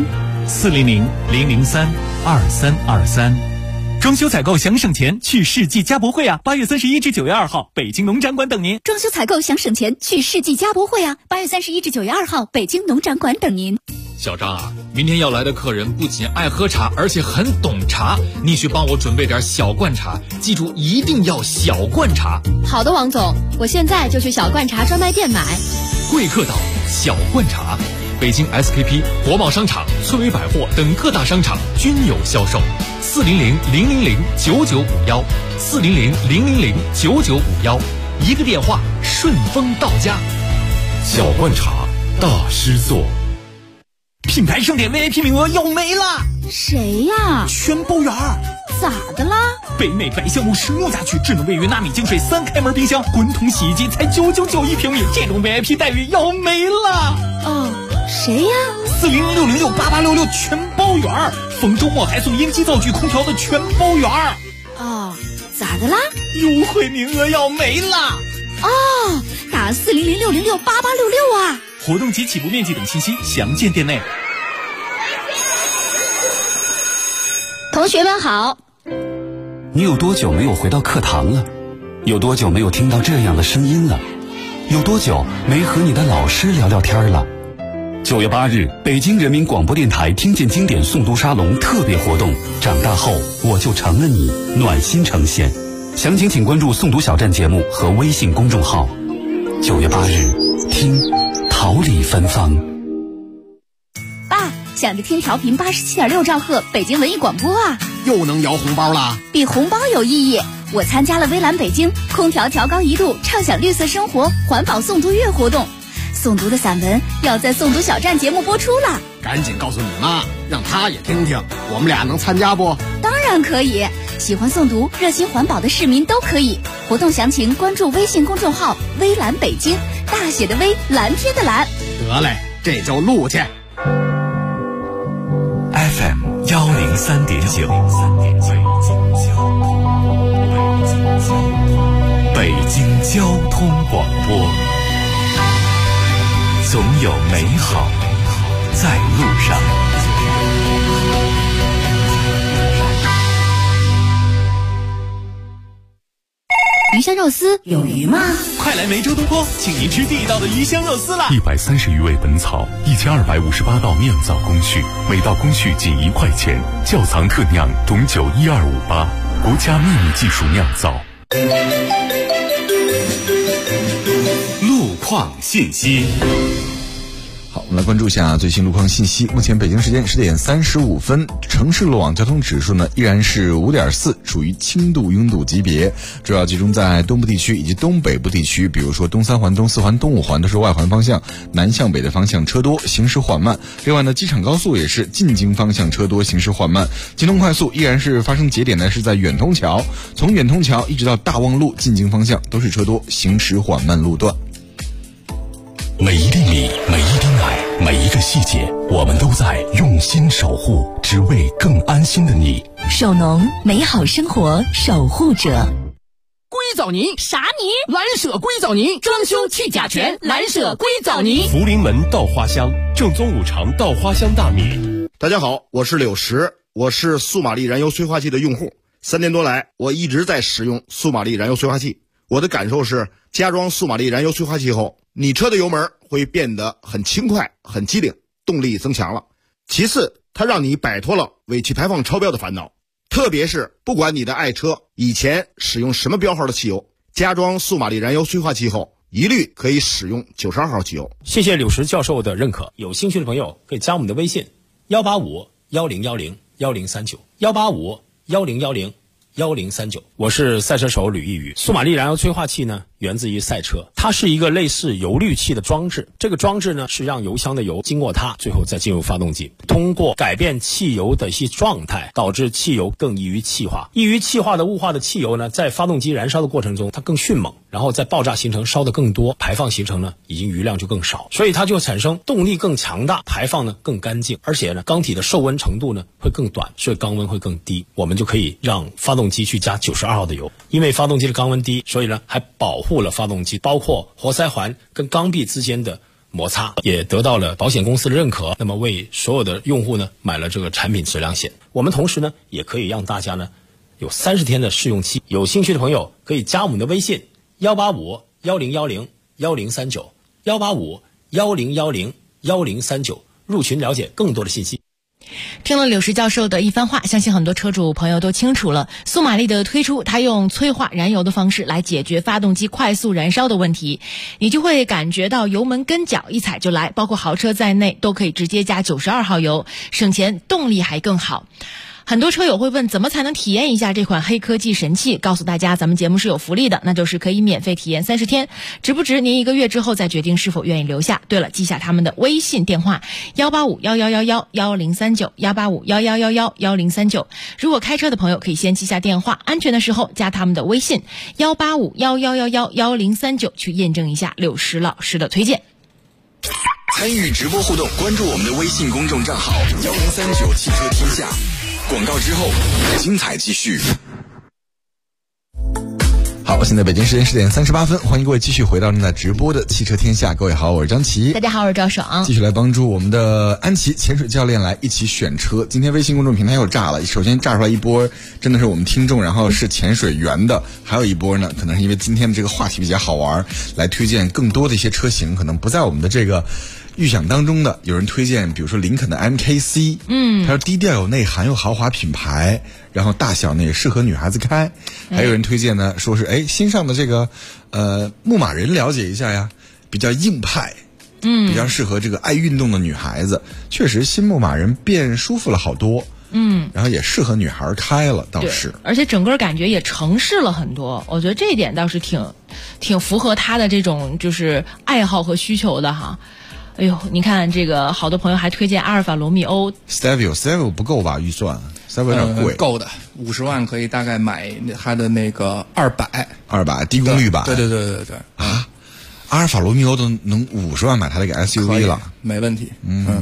400-003-2323。装修采购想省钱，去世纪家博会啊！8月31至9月2号，北京农展馆等您。 装修采购想省钱，去世纪家博会啊！8月31至9月2号，北京农展馆等您。 小张啊，明天要来的客人不仅爱喝茶，而且很懂茶，你去帮我准备点小罐茶，记住一定要小罐茶。 好的，王总，我现在就去小罐茶专卖店买。 贵客岛小罐茶，北京 SKP、国贸商场、翠微百货等各大商场均有销售。400-000-9951 400-000-9951，一个电话顺丰到家。小罐茶大师座。 品牌盛典 VIP 名额要没了。 谁呀？ 全包圆。 咋的啦？ 北美白橡木实木家具、智能卫浴、纳米净水、3开门冰箱、滚筒洗衣机才999一平米，这种 VIP 待遇要没了。 哦，谁呀 ？400-606-8866全包圆，逢周末还送烟机、灶具、空调的全包圆。 哦，咋的啦？ 优惠名额要没了。 哦，打400-606-8866啊！ 活动及起步面积等信息详见店内。 同学们好。 你有多久没有回到课堂了？有多久没有听到这样的声音了？有多久没和你的老师聊聊天了？9月8日，北京人民广播电台听见经典诵读沙龙特别活动，长大后我就成了你，暖心呈现。详情请关注诵读小站节目和微信公众号。9月8日，听桃李芬芳。 爸，想着听调频87.6兆赫北京文艺广播啊， 又能摇红包啦！ 比红包有意义。我参加了微蓝北京空调调高1度，畅享绿色生活环保诵读月活动。诵读的散文要在诵读小站节目播出了， 赶紧告诉你妈，让她他也听听，我们俩能参加不？ 当然可以，喜欢诵读、热心环保的市民都可以。活动详情关注微信公众号“微蓝北京”，大写的微，蓝天的蓝。 得嘞，这就录去。 FM 103.9，北京交通广播，总有美好在路上。 鱼香肉丝有鱼吗？ 快来梅州东坡，请您吃地道的鱼香肉丝啦 ！130余味本草，1258道酿造工序，每道工序仅1块钱，窖藏特酿董酒1258，国家秘密技术酿造。 路况信息。 好，我们来关注一下最新路况信息。目前北京时间10点35分，城市路网交通指数呢依然是5.4，属于轻度拥堵级别，主要集中在东部地区以及东北部地区，比如说东三环、东四环、东五环都是外环方向，南向北的方向车多，行驶缓慢。另外呢，机场高速也是进京方向车多，行驶缓慢。京通快速依然是发生节点呢是在远通桥，从远通桥一直到大望路进京方向都是车多，行驶缓慢路段。 每一粒米，每一滴奶，每一个细节，我们都在用心守护，只为更安心的你。 手农，美好生活守护者。 硅藻泥啥泥？ 蓝舍硅藻泥，装修去甲醛，蓝舍硅藻泥。 福临门稻花香，正宗五常稻花香大米。 大家好，我是柳石，我是素玛丽燃油催化器的用户。3年多来，我一直在使用素玛丽燃油催化器。我的感受是，加装素玛丽燃油催化器后，你车的油门会变得很轻快、很机灵，动力增强了。其次，它让你摆脱了尾气排放超标的烦恼。特别是不管你的爱车以前使用什么标号的汽油，加装素玛丽燃油催化器后，一律可以使用92号汽油。 谢谢柳石教授的认可，有兴趣的朋友可以加我们的微信185-1010-1039，185-1010-1039。我是赛车手吕逸宇。素玛丽燃油催化器呢，源自于赛车，它是一个类似油滤器的装置。这个装置呢，是让油箱的油经过它，最后再进入发动机，通过改变汽油的一些状态，导致汽油更易于气化。易于气化的雾化的汽油呢，在发动机燃烧的过程中，它更迅猛，然后在爆炸形成烧得更多，排放形成呢，已经余量就更少，所以它就产生动力更强大，排放呢更干净，而且呢，缸体的受温程度呢会更短，所以缸温会更低。我们就可以让发动机去加92号的油，因为发动机的缸温低，所以呢还保护了发动机，包括活塞环跟缸壁之间的摩擦，也得到了保险公司的认可。那么为所有的用户呢买了这个产品质量险。我们同时呢也可以让大家呢有30天的试用期。有兴趣的朋友可以加我们的微信185-1010-1039，185-1010-1039，入群了解更多的信息。 听了柳石教授的一番话，相信很多车主朋友都清楚了。素玛丽的推出，它用催化燃油的方式来解决发动机快速燃烧的问题，你就会感觉到油门跟脚一踩就来，包括豪车在内都可以直接加92号油，省钱，动力还更好。很多车友会问，怎么才能体验一下这款黑科技神器？告诉大家，咱们节目是有福利的，那就是可以免费体验30天，值不值您1个月之后再决定是否愿意留下。对了，记下他们的微信电话185-1111-1039，185-1111-1039。如果开车的朋友可以先记下电话，安全的时候加他们的微信185-1111-1039，去验证一下柳石老师的推荐。 参与直播互动，关注我们的微信公众账号1039汽车天下。广告之后，精彩继续。好，现在北京时间10点38分，欢迎各位继续回到正在直播的汽车天下。各位好，我是张琪。 大家好，我是赵爽。 继续来帮助我们的安琪潜水教练来一起选车。今天微信公众平台又炸了，首先炸出来一波真的是我们听众，然后是潜水员的，还有一波呢，可能是因为今天的这个话题比较好玩，来推荐更多的一些车型，可能不在我们的这个预想当中的。有人推荐比如说林肯的 MKC， 他说低调有内涵又豪华品牌，然后大小呢也适合女孩子开。还有人推荐呢，说是新上的这个牧马人了解一下呀，比较硬派，比较适合这个爱运动的女孩子。确实新牧马人变舒服了好多，然后也适合女孩开了，倒是， 而且整个感觉也城市了很多。我觉得这一点倒是挺符合他的这种就是爱好和需求的哈。 哎呦，你看这个，好多朋友还推荐阿尔法罗密欧。 Stelvio 不够吧？预算 Stelvio 有点贵。 够的，50万可以大概买它的那个200 低功率版。 对啊，阿尔法罗密欧都能50万买它那个 SUV 了， 没问题。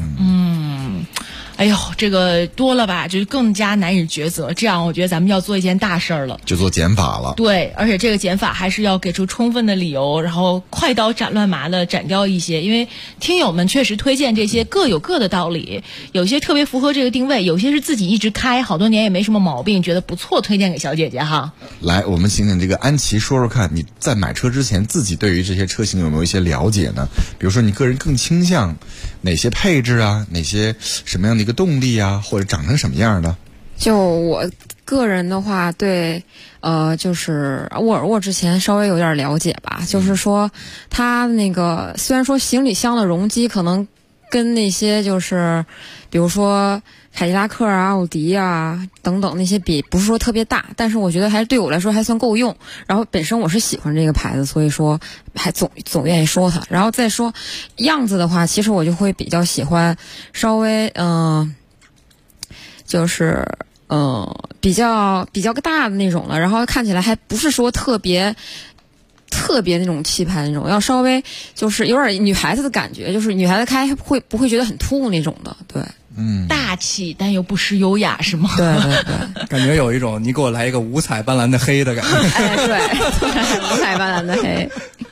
哎呦，这个多了吧，就更加难以抉择。这样，我觉得咱们要做一件大事儿了， 就做减法了。 对，而且这个减法还是要给出充分的理由，然后快刀斩乱麻的斩掉一些。因为听友们确实推荐这些各有各的道理，有些特别符合这个定位，有些是自己一直开好多年也没什么毛病，觉得不错，推荐给小姐姐哈。 来，我们请这个安琪说说看，你在买车之前自己对于这些车型有没有一些了解呢？比如说你个人更倾向哪些配置啊，哪些什么样的一个动力啊，或者长成什么样的？ 就我个人的话，对，就是沃尔沃之前稍微有点了解吧，就是说它那个虽然说行李箱的容积可能跟那些就是比如说凯迪拉克啊、奥迪啊等等那些比不是说特别大，但是我觉得还是对我来说还算够用。然后本身我是喜欢这个牌子，所以说还总愿意说它。然后再说样子的话，其实我就会比较喜欢稍微就是比较大的那种了，然后看起来还不是说特别那种气派那种，要稍微就是有点女孩子的感觉，就是女孩子开不会觉得很突兀那种的，对。 大气但又不失优雅是吗？ 对， 感觉有一种你给我来一个五彩斑斓的黑的感觉。 哎，对，五彩斑斓的黑。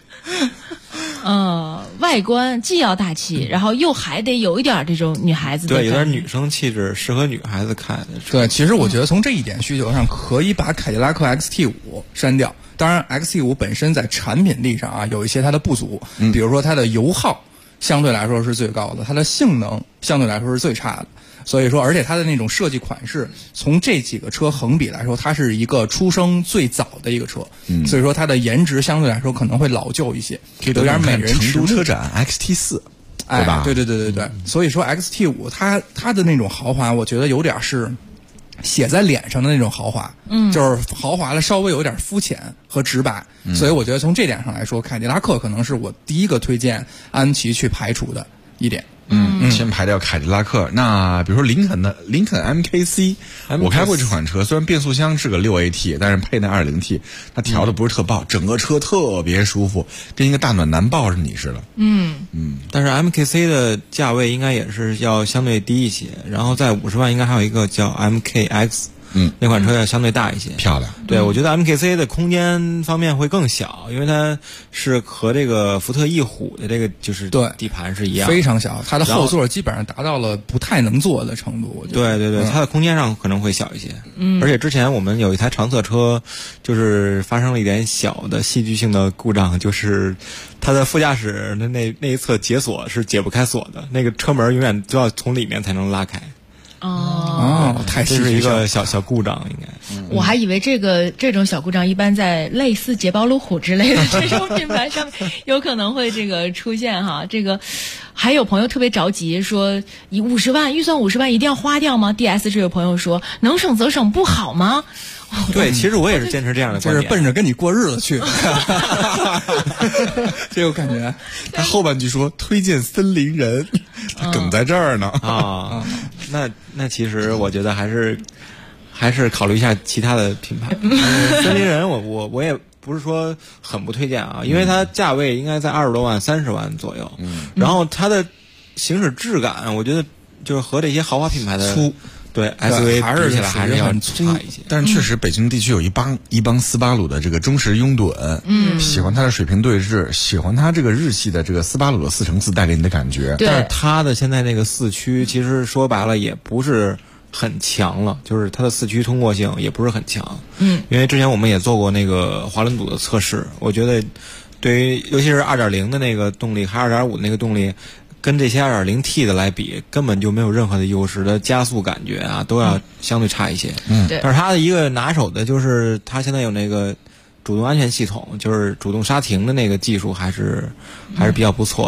外观既要大气，然后又还得有一点这种女孩子的， 对，有点女生气质，适合女孩子开的。 对，其实我觉得从这一点需求上，可以把凯迪拉克 XT5 删掉。当然 ，XT5 本身在产品力上啊有一些它的不足，比如说它的油耗相对来说是最高的，它的性能相对来说是最差的。所以说，而且它的那种设计款式，从这几个车横比来说，它是一个出生最早的一个车，所以说它的颜值相对来说可能会老旧一些，有点美人迟暮。 成都车展 XT4， 对吧？对。所以说 XT5 它的那种豪华，我觉得有点是写在脸上的那种豪华，就是豪华的稍微有点肤浅和直白，所以我觉得从这点上来说，凯迪拉克可能是我第一个推荐安琪去排除的一点。 先排掉凯迪拉克。那比如说林肯 MKC， 我开过这款车，虽然变速箱是个6AT， 但是配那 2.0T， 它调的不是特爆，整个车特别舒服，跟一个大暖男抱着你似的。 但是 MKC 的价位应该也是要相对低一些，然后在50万应该还有一个叫 MKX。那款车要相对大一些， 漂亮。 对，我觉得 MKC 的空间方面会更小，因为它是和这个福特翼虎的这个就是底盘是一样， 非常小，它的后座基本上达到了不太能坐的程度。我觉得对，它的空间上可能会小一些。而且之前我们有一台长测车，就是发生了一点小的戏剧性的故障，就是它的副驾驶的那一侧解锁是解不开锁的，那个车门永远就要从里面才能拉开。 太这是一个小故障，应该。 我还以为这种小故障一般在类似捷豹路虎之类的这种品牌上面有可能会出现哈。这个还有朋友特别着急说，以50万预算50万一定要花掉吗 ？DS 这位朋友说，能省则省不好吗？ 对，其实我也是坚持这样的观点， 就是奔着跟你过日子去。这我感觉他后半句说推荐森林人，他梗在这儿呢啊。那其实我觉得还是考虑一下其他的品牌。森林人我也不是说很不推荐啊，因为它价位应该在20多万30万左右，然后它的行驶质感我觉得就是和这些豪华品牌的粗。 对 SUV 比起来还是要差一些， 但是确实北京地区有一帮斯巴鲁的这个忠实拥趸，喜欢它的水平对置，喜欢它这个日系的这个斯巴鲁的4x4带给你的感觉。 但是它的现在那个4驱其实说白了也不是很强了，就是它的4驱通过性也不是很强。因为之前我们也做过那个华伦堵的测试，我觉得对于尤其是 2.0 的那个动力还 2.5 的那个动力，跟这些 2.0T 的来比，根本就没有任何的优势的加速感觉啊，都要相对差一些。但是它的一个拿手的就是它现在有那个主动安全系统，就是主动刹停的那个技术还是比较不错的。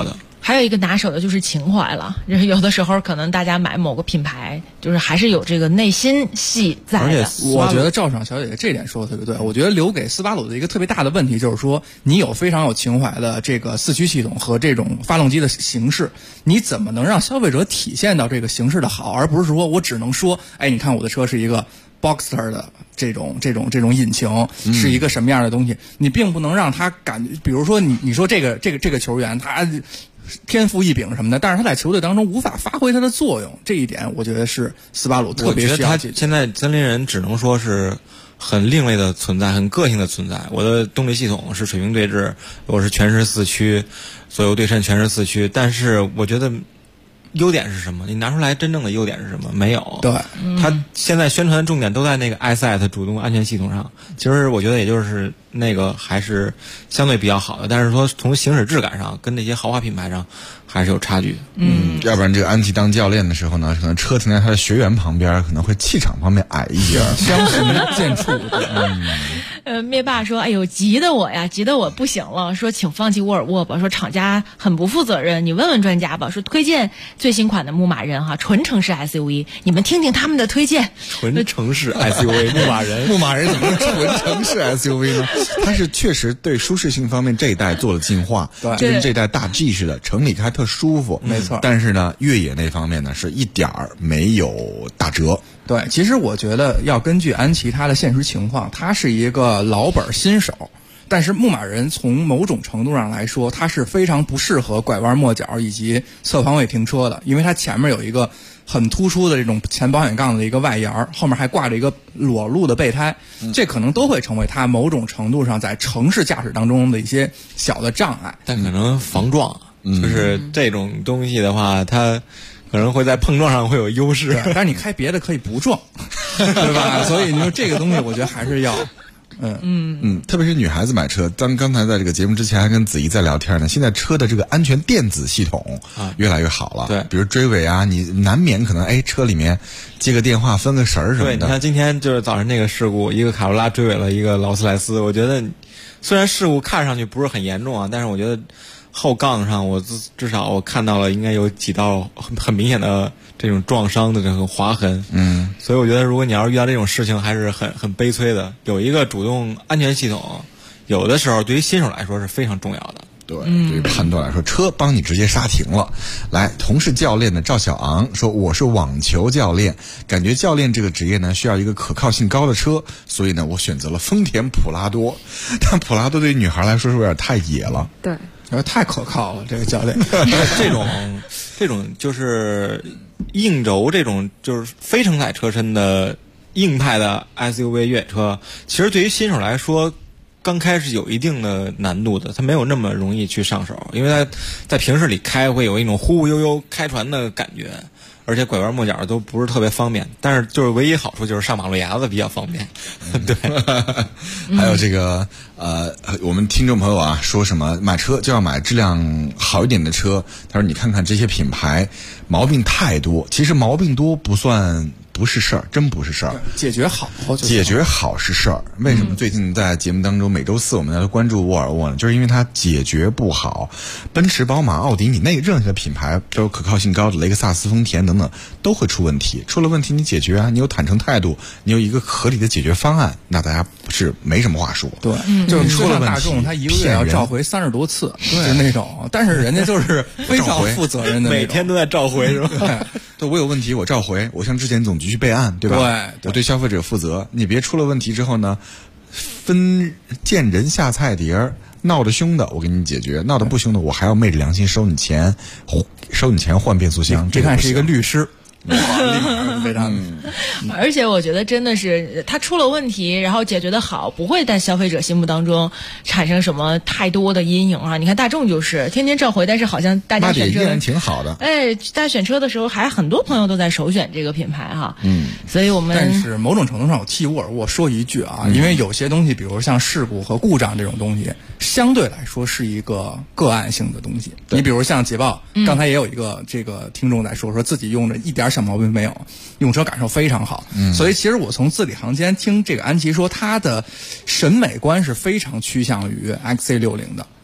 还有一个拿手的就是情怀了，就是有的时候可能大家买某个品牌，就是还是有这个内心戏在的。 而且我觉得赵爽小姐姐这点说的特别对，我觉得留给斯巴鲁的一个特别大的问题就是说，你有非常有情怀的这个四驱系统和这种发动机的形式，你怎么能让消费者体现到这个形式的好，而不是说我只能说，哎，你看我的车是一个 Boxster 的这种引擎是一个什么样的东西，你并不能让他感觉，比如说你说这个球员他天赋异禀什么的，但是他在球队当中无法发挥他的作用，这一点我觉得是斯巴鲁特别需要。 我觉得他现在森林人只能说是很另类的存在，很个性的存在。我的动力系统是水平对置，我是全时四驱，左右对称全时四驱，但是我觉得优点是什么？你拿出来真正的优点是什么？没有。 对， 他现在宣传的重点都在那个 EyeSight 主动安全系统上。其实我觉得也就是那个还是相对比较好的，但是说从行驶质感上跟那些豪华品牌上还是有差距的。 要不然这个安琪当教练的时候呢，可能车停在他的学员旁边，可能会气场方面矮一些， 相形见绌。 灭霸说：“哎呦，急得我不行了。说请放弃沃尔沃吧，说厂家很不负责任。你问问专家吧。说推荐最新款的牧马人哈，纯城市 SUV， 你们听听他们的推荐。 纯城市 SUV 牧马人怎么纯城市 SUV 呢？它是确实对舒适性方面这一代做了进化，就跟这代大 G 似的，城里开特舒服。 没错。 但是呢，越野那方面呢，是一点儿没有打折。” 对，其实我觉得要根据安琪它的现实情况，它是一个老本新手，但是牧马人从某种程度上来说，它是非常不适合拐弯抹角以及侧方位停车的，因为它前面有一个很突出的这种前保险杠的一个外沿，后面还挂着一个裸露的备胎，这可能都会成为它某种程度上在城市驾驶当中的一些小的障碍。 但可能防撞，就是这种东西的话，它可能会在碰撞上会有优势， 但是你开别的可以不撞，对吧？所以你说这个东西，我觉得还是要， 特别是女孩子买车，刚才在这个节目之前还跟子怡在聊天呢。现在车的这个安全电子系统越来越好了， 对， 比如追尾啊，你难免可能车里面接个电话分个神儿什么的。 对，你看今天就是早上那个事故，一个卡罗拉追尾了一个劳斯莱斯，我觉得虽然事故看上去不是很严重啊，但是我觉得后杠上我至少我看到了应该有几道很明显的这种撞伤的这种划痕。所以我觉得如果你要是遇到这种事情还是很悲催的。有一个主动安全系统，有的时候对于新手来说是非常重要的。 对，对于判断来说，车帮你直接刹停了。来，同是教练的赵小昂说：“我是网球教练，感觉教练这个职业呢需要一个可靠性高的车，所以呢我选择了丰田普拉多。但普拉多对于女孩来说是有点太野了。” 对。 太可靠了，这个教练。 这种就是硬轴，这种就是非承载车身的硬派的 SUV 越野车，其实对于新手来说，刚开始有一定的难度的，它没有那么容易去上手，因为它在平时里开会有一种忽忽悠悠开船的感觉，而且拐弯抹角都不是特别方便。但是就是唯一好处就是上马路牙子比较方便。对， 还有这个我们听众朋友啊，说什么买车就要买质量好一点的车。他说你看看这些品牌毛病太多，其实毛病多不是事儿，真不是事儿。 解决好是事儿。为什么最近在节目当中每周四我们要关注沃尔沃呢？就是因为它解决不好。奔驰、宝马、奥迪，你那任何品牌都有可靠性高的雷克萨斯、丰田等等都会出问题。出了问题你解决啊，你有坦诚态度，你有一个合理的解决方案，那大家是没什么话说。 对，就是出了大众，他一个月要召回30多次，就那种。但是人家就是非常负责任的， 每天都在召回是吧？ 对，我有问题我召回，我向质检总局去备案，对吧？ 对， 我对消费者负责。你别出了问题之后呢，见人下菜碟儿，闹得凶的我给你解决，闹得不凶的我还要昧着良心收你钱换变速箱。 这看是一个律师。 非常而且我觉得真的是他出了问题，然后解决的好，不会在消费者心目当中产生什么太多的阴影啊。你看大众就是天天召回，但是好像大家选车依然挺好的。 大家选车的时候还很多朋友都在首选这个品牌哈。所以我们但是某种程度上我替沃尔沃说一句啊，因为有些东西，比如像事故和故障这种东西，相对来说是一个个案性的东西。你比如像捷豹，刚才也有一个这个听众在说自己用着一点小毛病没有，用车感受非常好。所以其实我从字里行间听这个安琪说，他的审美观是非常趋向于 XC60的。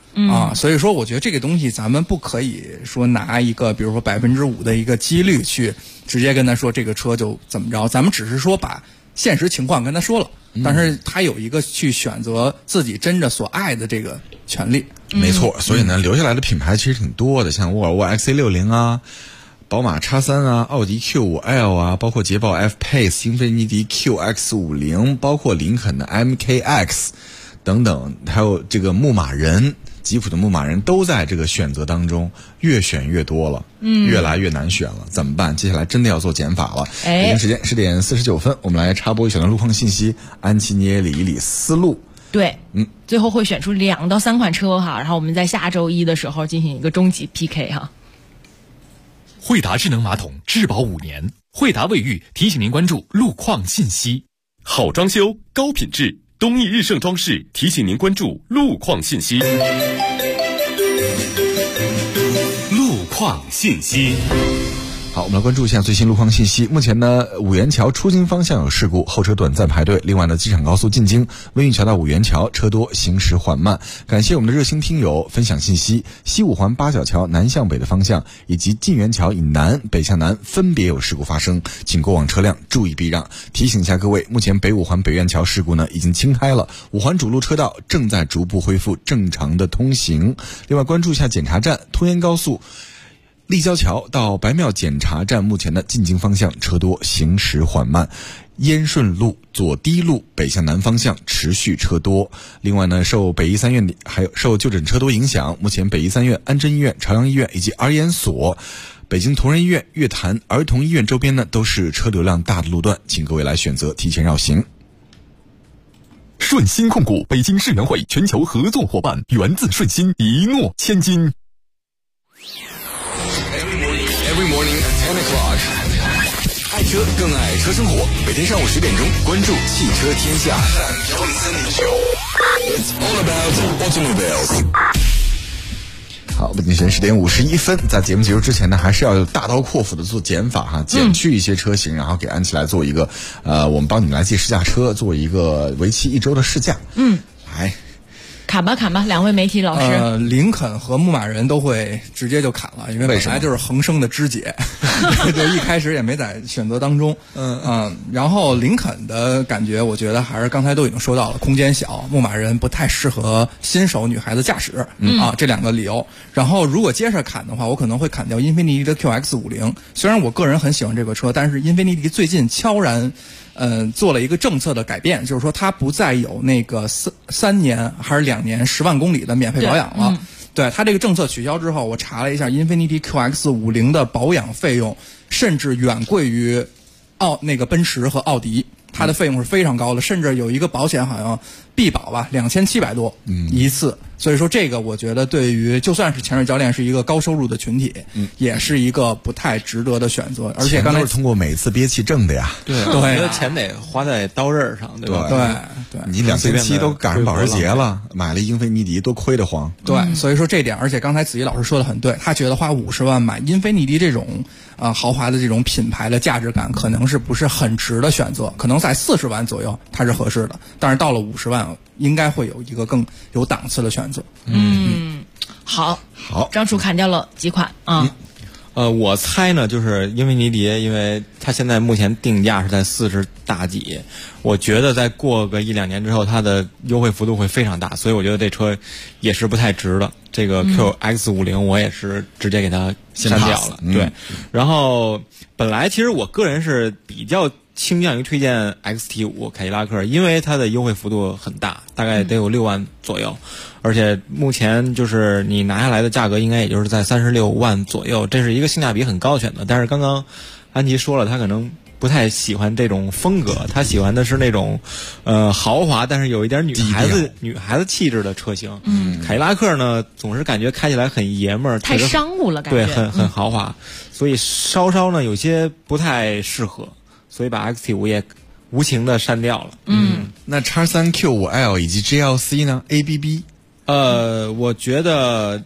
所以说我觉得这个东西咱们不可以说拿一个比如说5%的一个几率去直接跟他说这个车就怎么着，咱们只是说把现实情况跟他说了，但是他有一个去选择自己真正所爱的这个权利。 没错，所以呢，留下来的品牌其实挺多的，像沃尔沃 XC60 啊，宝马 X3 啊，奥迪 Q5L 啊，包括捷豹 F-Pace、英菲尼迪 QX50， 包括林肯的 MKX 等等，还有这个牧马人，吉普的牧马人都在这个选择当中，越选越多了，越来越难选了，怎么办？接下来真的要做减法了。北京时间10点49分，我们来插播一小段路况信息，安琪你也理一理思路。 对，最后会选出2到3款车哈，然后我们在下周一的时候进行一个终极 PK 哈。 惠达智能马桶质保5年，惠达卫浴提醒您关注路况信息。 好装修，高品质，东义日盛装饰提醒您关注路况信息。路况信息。 好，我们来关注一下最新路况信息。目前呢，五元桥出京方向有事故，后车短暂排队。另外呢，机场高速进京温榆桥到五元桥车多，行驶缓慢。感谢我们的热心听友分享信息。西五环八角桥南向北的方向以及晋元桥以南、北向南分别有事故发生，请过往车辆注意避让。提醒一下各位，目前北五环北苑桥事故呢已经清开了，五环主路车道正在逐步恢复正常的通行。另外关注一下检查站，通燕高速立交桥到白庙检查站目前的进京方向车多，行驶缓慢。燕顺路左堤路北向南方向持续车多。另外呢，受北医三院还有受就诊车多影响，目前北医三院、安贞医院、朝阳医院以及儿研所、北京同仁医院、乐坛儿童医院周边呢都是车流量大的路段，请各位来选择提前绕行。 顺鑫控股北京世园会全球合作伙伴，源自顺鑫，一诺千金。 Every morning at 10 o'clock， 爱车更爱车生活。每天上午10点钟，关注汽车天下。It's all about automobiles。 好，北京时间10点51分，在节目结束之前呢，还是要大刀阔斧的做减法哈，减去一些车型，然后给安琪来做一个我们帮你们来记试驾车，做一个为期1周的试驾。来。 砍吧，两位媒体老师。 林肯和牧马人都会直接就砍了，因为本来就是恒生的肢解，就一开始也没在选择当中。然后林肯的感觉，我觉得还是刚才都已经说到了，空间小，牧马人不太适合新手女孩子驾驶这2个理由。然后如果接着砍的话，我可能会砍掉英菲尼迪的 QX50。虽然我个人很喜欢这个车，但是英菲尼迪最近悄然做了一个政策的改变，就是说它不再有那个3年还是2年10万公里的免费保养了。对，它这个政策取消之后，我查了一下，英菲尼迪 QX50 的保养费用甚至远贵于奔驰和奥迪，它的费用是非常高的，甚至有一个保险好像必保吧2700多一次。所以说这个我觉得对于就算是潜水教练是一个高收入的群体，也是一个不太值得的选择。而且刚才都是通过每次憋气挣的呀。 对，我觉得钱得花在刀刃上，对吧？ 对， 你2007都赶上保时捷了，买了英菲尼迪多亏得慌。 对，所以说这点，而且刚才子怡老师说的很对，他觉得花50万买英菲尼迪这种豪华的这种品牌的价值感，可能是不是很值的选择，可能在40万左右它是合适的，但是到了50万应该会有一个更有档次的选择。 好，张楚砍掉了几款啊。 我猜呢，就是英菲尼迪，因为它现在目前定价是在40大几，我觉得再过个1-2年之后，它的优惠幅度会非常大，所以我觉得这车也是不太值的。这个 QX50 我也是直接给它删掉了。对，然后本来其实我个人是比较倾向于推荐 XT5 凯迪拉克，因为它的优惠幅度很大，大概得有6万左右，而且目前就是你拿下来的价格应该也就是在36万左右，这是一个性价比很高的选择。但是刚刚安琪说了，他可能不太喜欢这种风格，他喜欢的是那种豪华但是有一点女孩子气质的车型。凯迪拉克呢总是感觉开起来很爷们儿， 太商务了感觉。 对，很豪华，所以稍稍呢有些不太适合，所以把 XT5 也无情的删掉了。 那 X3 Q5L 以及 GLC 呢 ABB？ 我觉得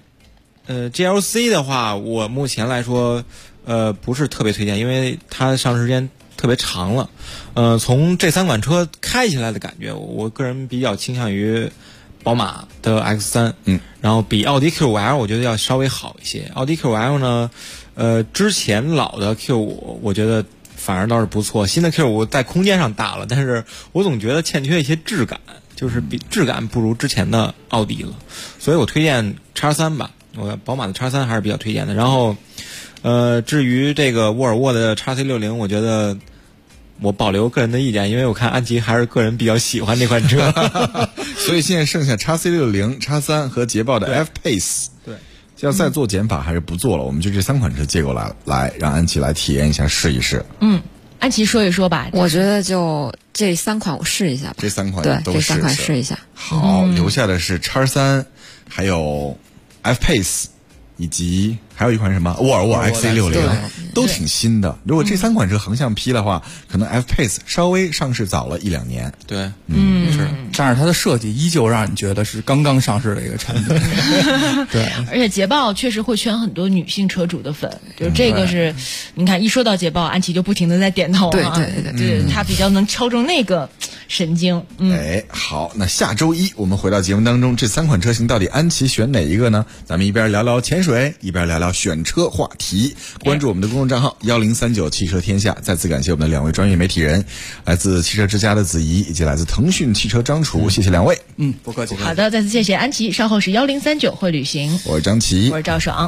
GLC 的话，我目前来说不是特别推荐，因为它上市时间特别长了。从这3款车开起来的感觉，我个人比较倾向于宝马的 X3，然后比奥迪 Q5L 我觉得要稍微好一些。奥迪 Q5L 呢，之前老的 Q5 我觉得反而倒是不错，新的 Q5 在空间上大了，但是我总觉得欠缺一些质感，就是比质感不如之前的奥迪了，所以我推荐 X3 吧，我宝马的 X3 还是比较推荐的。然后，至于这个沃尔沃的 XC60，我觉得我保留个人的意见，因为我看安琪还是个人比较喜欢这款车， 所以现在剩下 XC60、X3 和捷豹的 F-Pace。 对， 要再做减法还是不做了，我们就这3款车借过来让安琪来体验一下，试一试。 安琪说一说吧。 我觉得就这3款我试一下吧。 这3款对， 都这3款试一下。 好，留下的是 X3， 还有 F-Pace， 以及还有一款什么沃尔沃 XC60， 都挺新的。如果这3款车横向批的话，可能 F-Pace 稍微上市早了1-2年。 对， 是，但是它的设计依旧让你觉得是刚刚上市的一个产品。对， 而且捷豹确实会圈很多女性车主的粉，就这个是，你看一说到捷豹，安琪就不停的在点头。 对， 她比较能敲中那个神经。 好，那下周一我们回到节目当中，这3款车型到底安琪选哪一个呢？咱们一边聊聊潜水，一边聊聊选车话题。关注我们的公众账号1039汽车天下。再次感谢我们的2位专业媒体人，来自汽车之家的子怡，以及来自腾讯汽车张楚，谢谢2位。 不客气。 好的，再次谢谢安琪。稍后是1039会旅行， 我是张琪， 我是赵爽。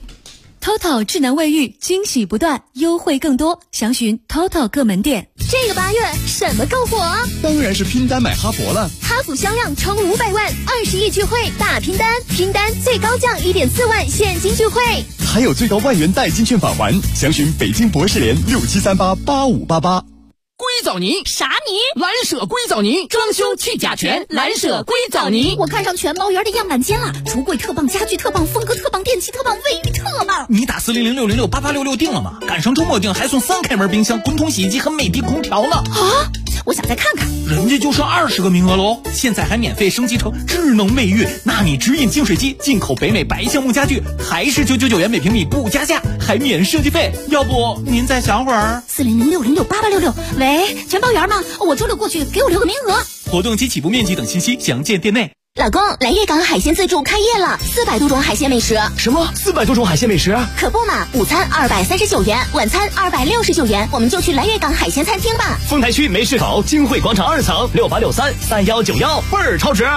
TOTO 智能卫浴惊喜不断，优惠更多，详询 TOTO 各门店。 这个8月什么更火啊？ 当然是拼单买哈弗了。 哈弗销量冲500万，20亿聚会大拼单，拼单最高降1.4万现金聚会， 还有最高1万元代金券返还，详询北京博士联67388588。 硅藻泥啥泥？蓝舍硅藻泥，装修去甲醛，蓝舍硅藻泥。 我看上全包园的样板间了，橱柜特棒，家具特棒，风格特棒，电器特棒，卫浴特棒。 你打400-606-8866定了吗？赶上周末定还送3开门冰箱、滚筒洗衣机和美的空调呢。 啊！我想再看看。 人家就剩20个名额喽，现在还免费升级成智能卫浴、纳米直饮净水机，进口北美白橡木家具，还是999元每平米不加价，还免设计费。要不您再想会儿 ？400-606-8866。喂，全包园吗？我周六过去，给我留个名额。 活动及起步面积等信息详见店内。 老公，来粤港海鲜自助开业了，400多种海鲜美食。 什么400多种海鲜美食？ 可不嘛，午餐239元，晚餐269元，我们就去来粤港海鲜餐厅吧。 丰台区梅市口金汇广场2层68633191，倍儿超值。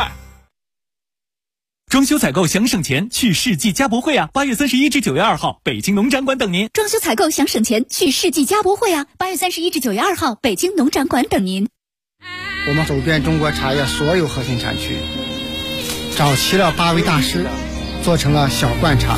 装修采购想省钱，去世纪家博会啊！8月31至9月2号，北京农展馆等您。 装修采购想省钱，去世纪家博会啊！8月31至9月2号，北京农展馆等您。 我们走遍中国茶叶所有核心产区，找齐了8位大师，做成了小罐茶。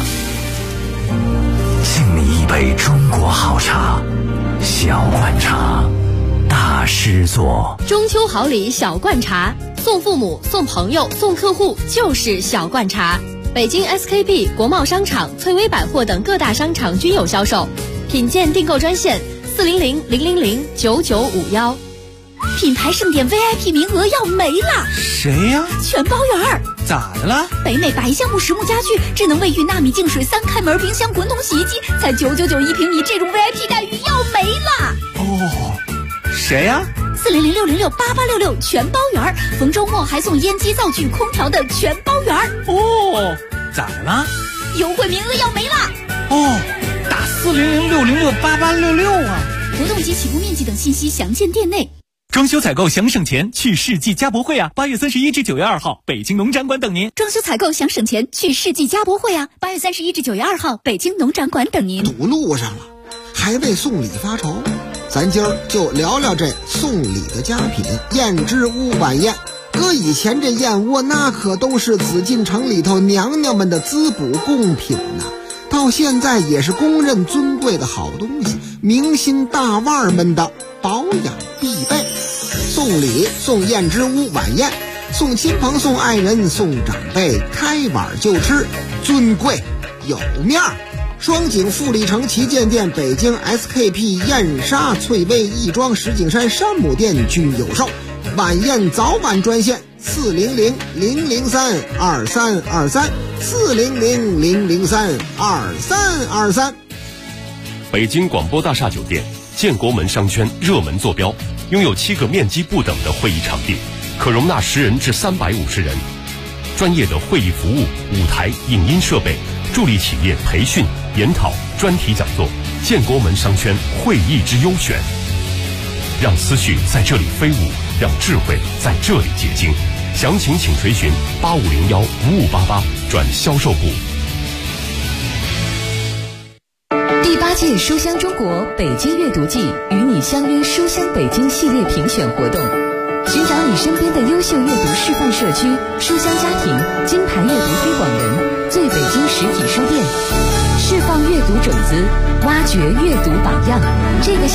敬你一杯中国好茶，小罐茶，大师做。 中秋好礼小罐茶，送父母、送朋友、送客户就是小罐茶。北京 SKP、国贸商场、翠微百货等各大商场均有销售。品鉴订购专线400-000-9951。品牌盛典 VIP 名额要没了。 谁呀？ 全包园。 咋的了？ 北美白橡木实木家具、智能卫浴、纳米净水、3开门冰箱、滚筒洗衣机，才999一平米，这种 VIP 待遇要没了。 哦，谁呀 ？400-606-8866全包园，逢周末还送烟机、灶具、空调的全包园。 哦，咋的了？ 优惠名额要没了。 哦，打400-606-8866啊！ 活动及起步面积等信息详见店内。 装修采购想省钱，去世纪家博会啊！8月31至9月2号，北京农展馆等您。 装修采购想省钱，去世纪家博会啊！8月31至9月2号，北京农展馆等您。 堵路上了，还为送礼发愁，咱今儿就聊聊这送礼的佳品燕之屋晚宴。搁以前这燕窝那可都是紫禁城里头娘娘们的滋补贡品呐，到现在也是公认尊贵的好东西，明星大腕们的保养必备。送礼送燕之屋晚宴，送亲朋送爱人送长辈，开碗就吃，尊贵有面儿。双井富力城旗舰店、北京 SKP 燕莎、翠微亦庄、石景山山姆店均有售。晚宴早晚专线400-003-2323 400-003-2323。 北京广播大厦酒店建国门商圈热门坐标，拥有7个面积不等的会议场地，可容纳10人至350人。 专业的会议服务、舞台、影音设备，助力企业培训、研讨、专题讲座，建国门商圈会议之优选。让思绪在这里飞舞，让智慧在这里结晶。详情请垂询8501-5588转销售部。 第8届书香中国北京阅读季与你相约书香北京系列评选活动，寻找你身边的优秀阅读示范社区、书香家庭、金牌阅读推广人、最北京实体书店，释放阅读种子，挖掘阅读榜样。这个